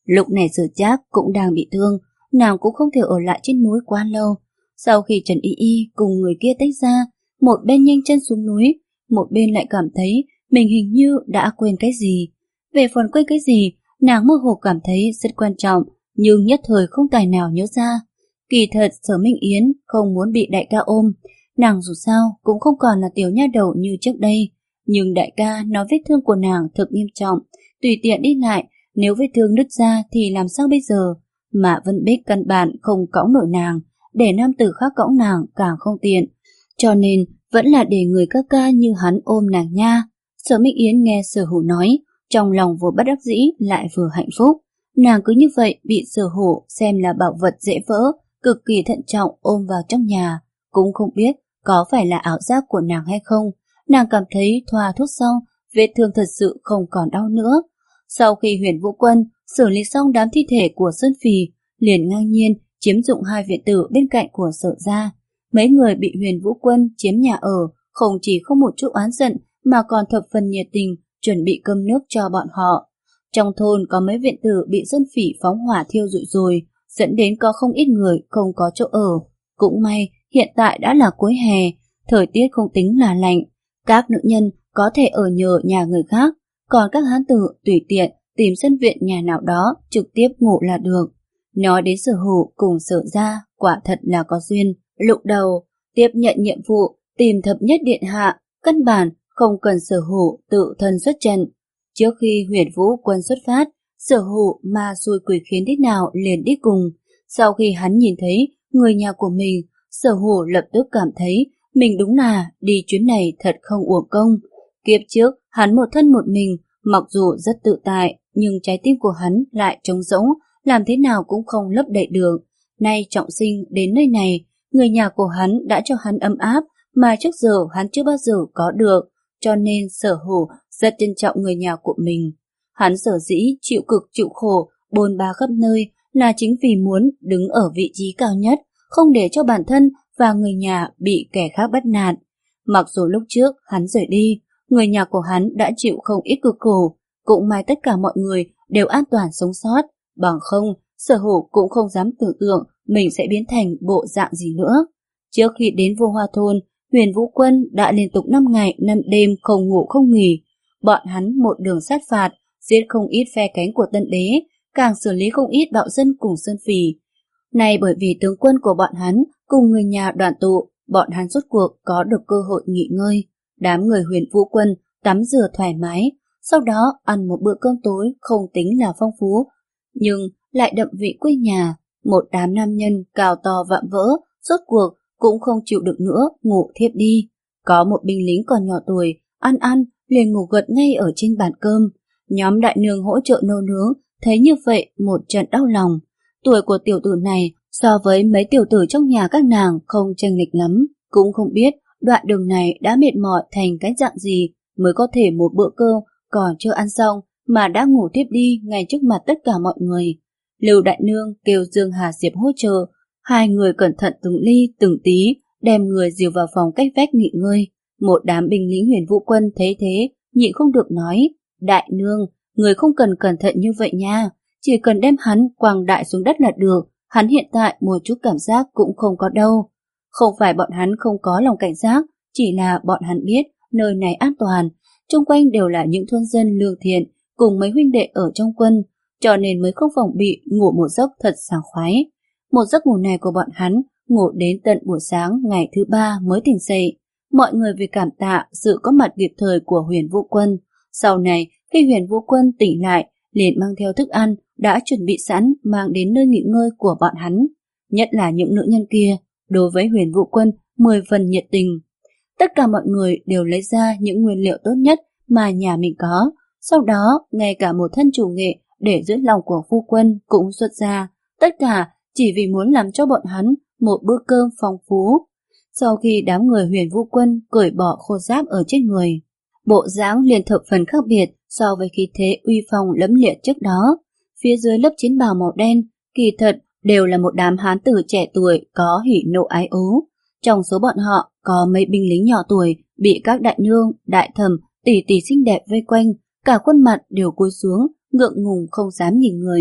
Lúc này Sở Trác cũng đang bị thương, nàng cũng không thể ở lại trên núi quá lâu. Sau khi Trần Y Y cùng người kia tách ra, một bên nhanh chân xuống núi, một bên lại cảm thấy mình hình như đã quên cái gì. Về phần quên cái gì, nàng mơ hồ cảm thấy rất quan trọng, nhưng nhất thời không tài nào nhớ ra. Kỳ thật Sở Minh Yến không muốn bị đại ca ôm, nàng dù sao cũng không còn là tiểu nha đầu như trước đây. Nhưng đại ca nói vết thương của nàng thực nghiêm trọng, tùy tiện đi lại, nếu vết thương nứt ra thì làm sao bây giờ? Mà Vân Bích căn bản không cõng nổi nàng, để nam tử khác cõng nàng càng không tiện. Cho nên vẫn là để người ca ca như hắn ôm nàng nha. Sở Minh Yến nghe Sở Hữu nói, trong lòng vừa bất đắc dĩ lại vừa hạnh phúc. Nàng cứ như vậy bị Sở Hữu xem là bảo vật dễ vỡ, cực kỳ thận trọng ôm vào trong nhà. Cũng không biết có phải là ảo giác của nàng hay không. Nàng cảm thấy thoa thuốc xong, vết thương thật sự không còn đau nữa. Sau khi Huyền Vũ Quân xử lý xong đám thi thể của Sơn Phì, liền ngang nhiên chiếm dụng hai viện tử bên cạnh của Sở gia. Mấy người bị Huyền Vũ Quân chiếm nhà ở, không chỉ không một chút oán giận mà còn thập phần nhiệt tình chuẩn bị cơm nước cho bọn họ. Trong thôn có mấy viện tử bị Sơn Phỉ phóng hỏa thiêu rụi rồi, dẫn đến có không ít người không có chỗ ở. Cũng may hiện tại đã là cuối hè, thời tiết không tính là lạnh, các nữ nhân có thể ở nhờ nhà người khác, còn các hán tử tùy tiện tìm sân viện nhà nào đó trực tiếp ngủ là được. Nói đến Sở Hữu cùng Sở gia quả thật là có duyên. Lúc đầu tiếp nhận nhiệm vụ tìm thập nhất điện hạ, căn bản không cần Sở Hữu tự thân xuất trận. Trước khi Huyền Vũ Quân xuất phát, Sở Hữu ma xui quỷ khiến thế nào liền đi cùng. Sau khi hắn nhìn thấy người nhà của mình, Sở Hữu lập tức cảm thấy mình đúng là đi chuyến này thật không uổng công. Kiếp trước hắn một thân một mình, mặc dù rất tự tại, nhưng trái tim của hắn lại trống rỗng, làm thế nào cũng không lấp đầy được. Nay trọng sinh đến nơi này, người nhà của hắn đã cho hắn ấm áp mà trước giờ hắn chưa bao giờ có được, cho nên Sở Hữu rất trân trọng người nhà của mình. Hắn sở dĩ chịu cực chịu khổ, bôn ba khắp nơi là chính vì muốn đứng ở vị trí cao nhất, không để cho bản thân và người nhà bị kẻ khác bắt nạt. Mặc dù lúc trước hắn rời đi, người nhà của hắn đã chịu không ít cực khổ, cũng may tất cả mọi người đều an toàn sống sót, bằng không Sở Hữu cũng không dám tưởng tượng mình sẽ biến thành bộ dạng gì nữa. Trước khi đến Vô Hoa Thôn, Huyền Vũ Quân đã liên tục năm ngày năm đêm không ngủ không nghỉ. Bọn hắn một đường sát phạt, giết không ít phe cánh của Tân Đế, càng xử lý không ít bạo dân cùng Sơn Phì. Này bởi vì tướng quân của bọn hắn cùng người nhà đoàn tụ, bọn hắn rốt cuộc có được cơ hội nghỉ ngơi. Đám người Huyền Vũ Quân tắm rửa thoải mái, sau đó ăn một bữa cơm tối không tính là phong phú, nhưng lại đậm vị quê nhà. Một đám nam nhân cao to vạm vỡ, rốt cuộc cũng không chịu được nữa, ngủ thiếp đi. Có một binh lính còn nhỏ tuổi, ăn ăn liền ngủ gật ngay ở trên bàn cơm. Nhóm đại nương hỗ trợ nấu nướng, thấy như vậy một trận đau lòng. Tuổi của tiểu tử này so với mấy tiểu tử trong nhà các nàng không chênh lệch lắm, cũng không biết đoạn đường này đã mệt mỏi thành cái dạng gì mới có thể một bữa cơm còn chưa ăn xong mà đã ngủ tiếp đi ngay trước mặt tất cả mọi người. Lưu đại nương kêu Dương Hà Diệp hỗ trợ, hai người cẩn thận từng ly từng tí đem người dìu vào phòng cách vách nghỉ ngơi. Một đám binh lính Huyền Vũ Quân thấy thế nhịn không được nói: đại nương, người không cần cẩn thận như vậy nha, chỉ cần đem hắn quăng đại xuống đất là được, hắn hiện tại một chút cảm giác cũng không có đâu. Không phải bọn hắn không có lòng cảnh giác, chỉ là bọn hắn biết nơi này an toàn, xung quanh đều là những thôn dân lương thiện cùng mấy huynh đệ ở trong quân, cho nên mới không phòng bị ngủ một giấc thật sảng khoái. Một giấc ngủ này của bọn hắn ngủ đến tận buổi sáng ngày thứ ba mới tỉnh dậy. Mọi người vì cảm tạ sự có mặt kịp thời của Huyền Vũ Quân. Sau này khi Huyền Vũ Quân tỉnh lại, liền mang theo thức ăn đã chuẩn bị sẵn mang đến nơi nghỉ ngơi của bọn hắn. Nhất là những nữ nhân kia, đối với Huyền Vũ Quân mười phần nhiệt tình. Tất cả mọi người đều lấy ra những nguyên liệu tốt nhất mà nhà mình có. Sau đó, ngay cả một thân chủ nghệ để giữ lòng của phu quân cũng xuất ra. Tất cả chỉ vì muốn làm cho bọn hắn một bữa cơm phong phú. Sau khi đám người Huyền Vũ Quân cởi bỏ khô giáp ở trên người, bộ dáng liền thập phần khác biệt so với khí thế uy phong lẫm liệt trước đó. Phía dưới lớp chiến bào màu đen, kỳ thật đều là một đám hán tử trẻ tuổi có hỉ nộ ái ố. Trong số bọn họ có mấy binh lính nhỏ tuổi bị các đại nương, đại thẩm, tỷ tỷ xinh đẹp vây quanh, cả khuôn mặt đều cúi xuống, ngượng ngùng không dám nhìn người.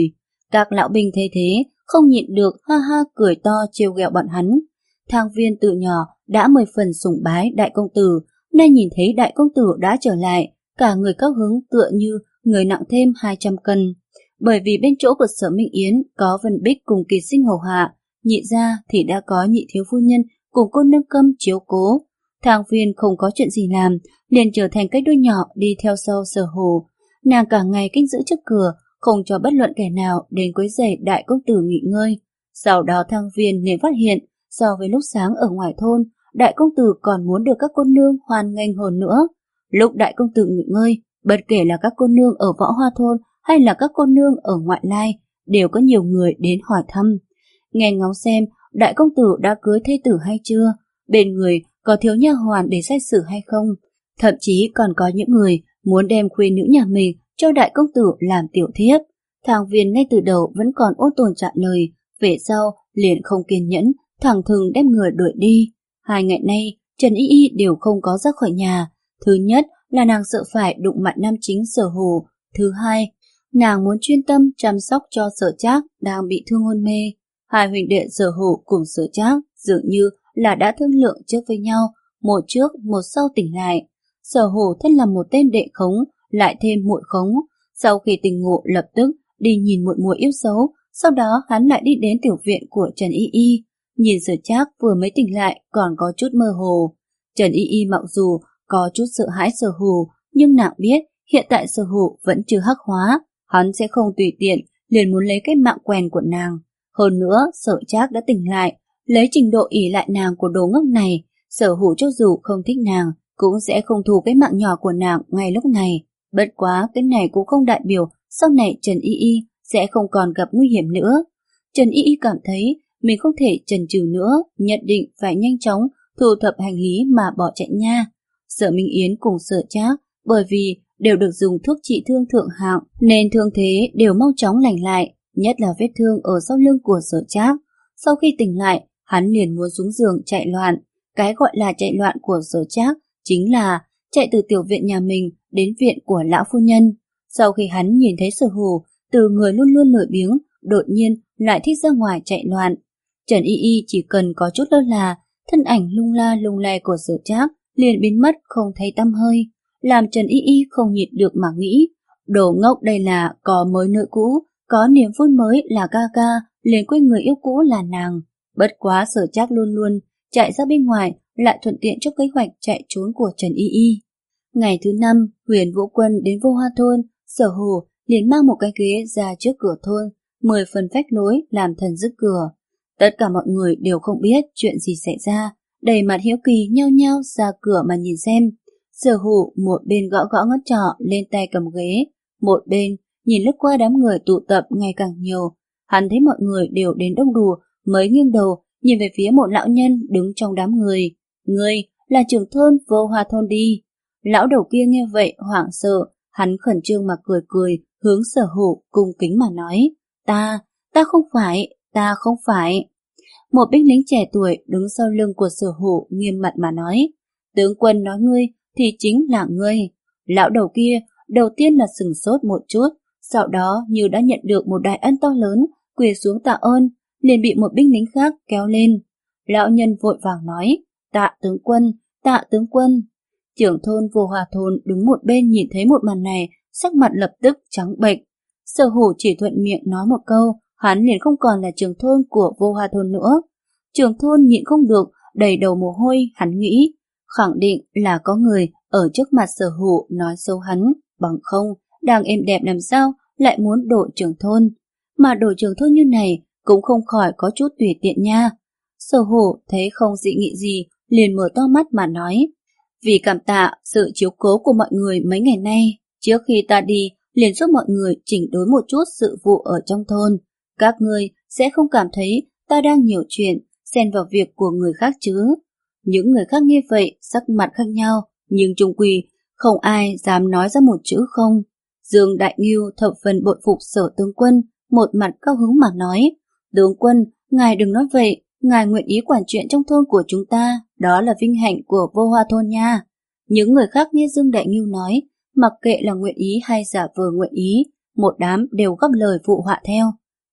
Các lão binh thấy thế, không nhịn được ha ha cười to trêu ghẹo bọn hắn. Thang Viên từ nhỏ đã mười phần sùng bái đại công tử, nay nhìn thấy đại công tử đã trở lại, cả người cao hứng tựa như người nặng thêm hai trăm cân. Bởi vì bên chỗ của Sở Minh Yến có Vân Bích cùng Kỳ Sinh hầu hạ, nhị ra thì đã có nhị thiếu phu nhân cùng cô nương Câm chiếu cố. Thang Viên không có chuyện gì làm, liền trở thành cái đuôi nhỏ đi theo sau Sở Hổ. Nàng cả ngày canh giữ trước cửa, không cho bất luận kẻ nào đến quấy rầy đại công tử nghỉ ngơi. Sau đó Thang Viên liền phát hiện, so với lúc sáng ở ngoài thôn, đại công tử còn muốn được các cô nương hoan nghênh hơn nữa. Lúc đại công tử nghỉ ngơi, bất kể là các cô nương ở Võ Hoa thôn hay là các cô nương ở ngoại lai, đều có nhiều người đến hỏi thăm. Nghe ngóng xem đại công tử đã cưới thê tử hay chưa, bên người có thiếu nha hoàn để sai xử hay không. Thậm chí còn có những người muốn đem khuê nữ nhà mình cho đại công tử làm tiểu thiếp. Thang Viên ngay từ đầu vẫn còn ôn tồn trả lời, về sau liền không kiên nhẫn, thẳng thừng đem người đuổi đi. Hai ngày nay Trần Y Y đều không có ra khỏi nhà. Thứ nhất là nàng sợ phải đụng mặt nam chính Sở Hổ. Thứ hai, nàng muốn chuyên tâm chăm sóc cho Sở Trác đang bị thương hôn mê. Hai huynh đệ Sở Hổ cùng Sở Trác dường như là đã thương lượng trước với nhau, một trước một sau tỉnh lại. Sở Hổ thân là một tên đệ khống, lại thêm muội khống. Sau khi tỉnh ngộ lập tức đi nhìn muội muội yếu xấu, sau đó hắn lại đi đến tiểu viện của Trần Y Y. Nhìn Sở Trác vừa mới tỉnh lại còn có chút mơ hồ. Trần Y Y mặc dù có chút sợ hãi Sở Hổ, nhưng nàng biết hiện tại Sở Hổ vẫn chưa hắc hóa, hắn sẽ không tùy tiện liền muốn lấy cái mạng quèn của nàng. Hơn nữa, Sở Trác đã tỉnh lại, lấy trình độ ỷ lại nàng của đồ ngốc này, Sở Hổ cho dù không thích nàng, cũng sẽ không thù cái mạng nhỏ của nàng ngay lúc này. Bất quá, cái này cũng không đại biểu sau này Trần Y Y sẽ không còn gặp nguy hiểm nữa. Trần Y Y cảm thấy mình không thể chần chừ nữa, nhất định phải nhanh chóng thu thập hành lý mà bỏ chạy nha. Sở Minh Yến cùng Sở Trác bởi vì đều được dùng thuốc trị thương thượng hạng nên thương thế đều mau chóng lành lại, nhất là vết thương ở sau lưng của Sở Trác. Sau khi tỉnh lại, hắn liền muốn xuống giường chạy loạn. Cái gọi là chạy loạn của Sở Trác chính là chạy từ tiểu viện nhà mình đến viện của lão phu nhân. Sau khi hắn nhìn thấy Sở Hổ, từ người luôn luôn lười biếng, đột nhiên lại thích ra ngoài chạy loạn. Trần Y Y chỉ cần có chút lơ là, thân ảnh lung la lung lay của Sở Trác liền biến mất không thấy tăm hơi, làm Trần Y Y không nhịn được mà nghĩ, đồ ngốc đây là có mới nợ cũ, có niềm vui mới là ca ca, liền quên người yêu cũ là nàng. Bất quá Sở Trác luôn luôn chạy ra bên ngoài, lại thuận tiện cho kế hoạch chạy trốn của Trần Y Y. Ngày thứ năm, Huyền Vũ Quân đến Vô Hoa thôn, Sở Hổ liền mang một cái ghế ra trước cửa thôn, mười phần phách lối làm thần dứt cửa. Tất cả mọi người đều không biết chuyện gì xảy ra, đầy mặt hiếu kỳ nhao nhao ra cửa mà nhìn xem. Sở Hổ một bên gõ gõ ngón trỏ lên tay cầm ghế, một bên nhìn lướt qua đám người tụ tập ngày càng nhiều. Hắn thấy mọi người đều đến đông đủ, mới nghiêng đầu nhìn về phía một lão nhân đứng trong đám người. Người là trưởng thôn Vô Hoa thôn đi. Lão đầu kia nghe vậy hoảng sợ, hắn khẩn trương mà cười cười, hướng Sở Hổ cung kính mà nói, ta, ta không phải, ta không phải. Một binh lính trẻ tuổi đứng sau lưng của Sở Hổ nghiêm mặt mà nói, tướng quân nói ngươi thì chính là ngươi. Lão đầu kia đầu tiên là sừng sốt một chút, sau đó như đã nhận được một đại ân to lớn, quỳ xuống tạ ơn, liền bị một binh lính khác kéo lên. Lão nhân vội vàng nói, tạ tướng quân, tạ tướng quân. Trưởng thôn Vô Hoa thôn đứng một bên nhìn thấy một màn này, sắc mặt lập tức trắng bệch. Sở Hổ chỉ thuận miệng nói một câu, hắn liền không còn là trưởng thôn của Vô Hoa thôn nữa. Trưởng thôn nhịn không được, đầy đầu mồ hôi, hắn nghĩ, khẳng định là có người ở trước mặt Sở Hổ nói xấu hắn, bằng không, đang êm đẹp làm sao lại muốn đổi trưởng thôn. Mà đổi trưởng thôn như này cũng không khỏi có chút tùy tiện nha. Sở Hổ thấy không dị nghị gì, liền mở to mắt mà nói, vì cảm tạ sự chiếu cố của mọi người mấy ngày nay, trước khi ta đi liền giúp mọi người chỉnh đốn một chút sự vụ ở trong thôn. Các ngươi sẽ không cảm thấy ta đang nhiều chuyện, xen vào việc của người khác chứ. Những người khác nghe vậy, sắc mặt khác nhau, nhưng chung quy, không ai dám nói ra một chữ không. Dương Đại Ngưu thập phần bội phục Sở tướng quân, một mặt cao hứng mà nói, tướng quân, ngài đừng nói vậy, ngài nguyện ý quản chuyện trong thôn của chúng ta, đó là vinh hạnh của Vô Hoa thôn nha. Những người khác nghe Dương Đại Ngưu nói, mặc kệ là nguyện ý hay giả vờ nguyện ý, một đám đều góp lời phụ họa theo.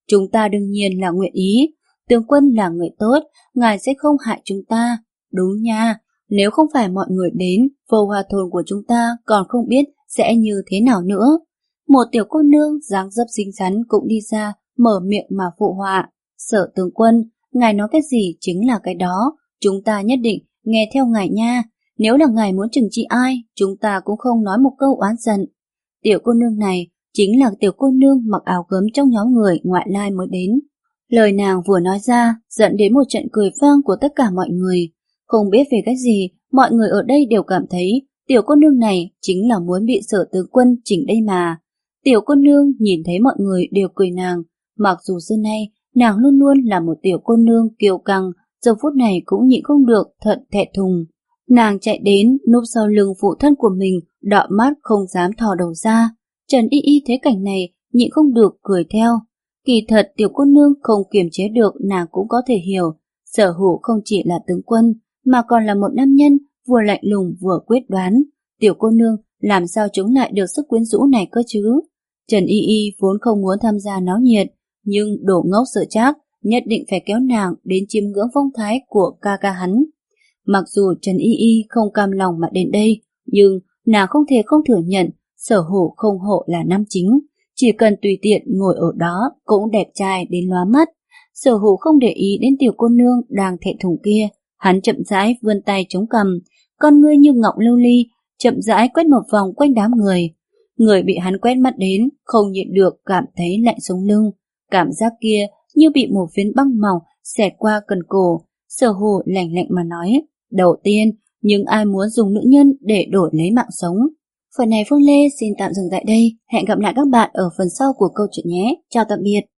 chúng ta đương nhiên là nguyện ý. Tướng quân là người tốt, ngài sẽ không hại chúng ta. Đúng nha, nếu không phải mọi người đến, Vô Hoa thôn của chúng ta còn không biết sẽ như thế nào nữa. Một tiểu cô nương dáng dấp xinh xắn cũng đi ra, mở miệng mà phụ họa. Sở tướng quân, ngài nói cái gì chính là cái đó, chúng ta nhất định nghe theo ngài nha. Nếu là ngài muốn trừng trị ai, chúng ta cũng không nói một câu oán giận. Tiểu cô nương này chính là tiểu cô nương mặc áo gấm trong nhóm người ngoại lai mới đến. Lời nàng vừa nói ra dẫn đến một trận cười vang của tất cả mọi người. Không biết về cái gì, mọi người ở đây đều cảm thấy tiểu cô nương này chính là muốn bị Sở tướng quân chỉnh đây mà. Tiểu cô nương nhìn thấy mọi người đều cười nàng, mặc dù xưa nay nàng luôn luôn là một tiểu cô nương kiêu căng, giờ phút này cũng nhịn không được thận thẹn thùng. Nàng chạy đến núp sau lưng phụ thân của mình, đọ mắt không dám thò đầu ra. Trần Y Y thấy cảnh này nhịn không được cười theo. Kỳ thật tiểu cô nương không kiềm chế được, nàng cũng có thể hiểu. Sở Hữu không chỉ là tướng quân mà còn là một nam nhân vừa lạnh lùng vừa quyết đoán. Tiểu cô nương làm sao chống lại được sức quyến rũ này cơ chứ? Trần Y Y vốn không muốn tham gia náo nhiệt, nhưng đồ ngốc sợ Trác nhất định phải kéo nàng đến chiêm ngưỡng phong thái của ca ca hắn. Mặc dù Trần Y Y không cam lòng mà đến đây, nhưng nàng không thể không thừa nhận Sở Hữu không hộ là nam chính, chỉ cần tùy tiện ngồi ở đó cũng đẹp trai đến lóa mắt. Sở Hữu không để ý đến tiểu cô nương đang thẹn thùng kia, hắn chậm rãi vươn tay chống cằm, con ngươi như ngọc lưu ly, chậm rãi quét một vòng quanh đám người. Người bị hắn quét mắt đến không nhịn được cảm thấy lạnh sống lưng, cảm giác kia như bị một viên băng mỏng xẹt qua cần cổ. Sở Hữu lạnh lạnh mà nói, đầu tiên, nhưng ai muốn dùng nữ nhân để đổi lấy mạng sống? Phần này Phương Lê xin tạm dừng tại đây, hẹn gặp lại các bạn ở phần sau của câu chuyện nhé. Chào tạm biệt.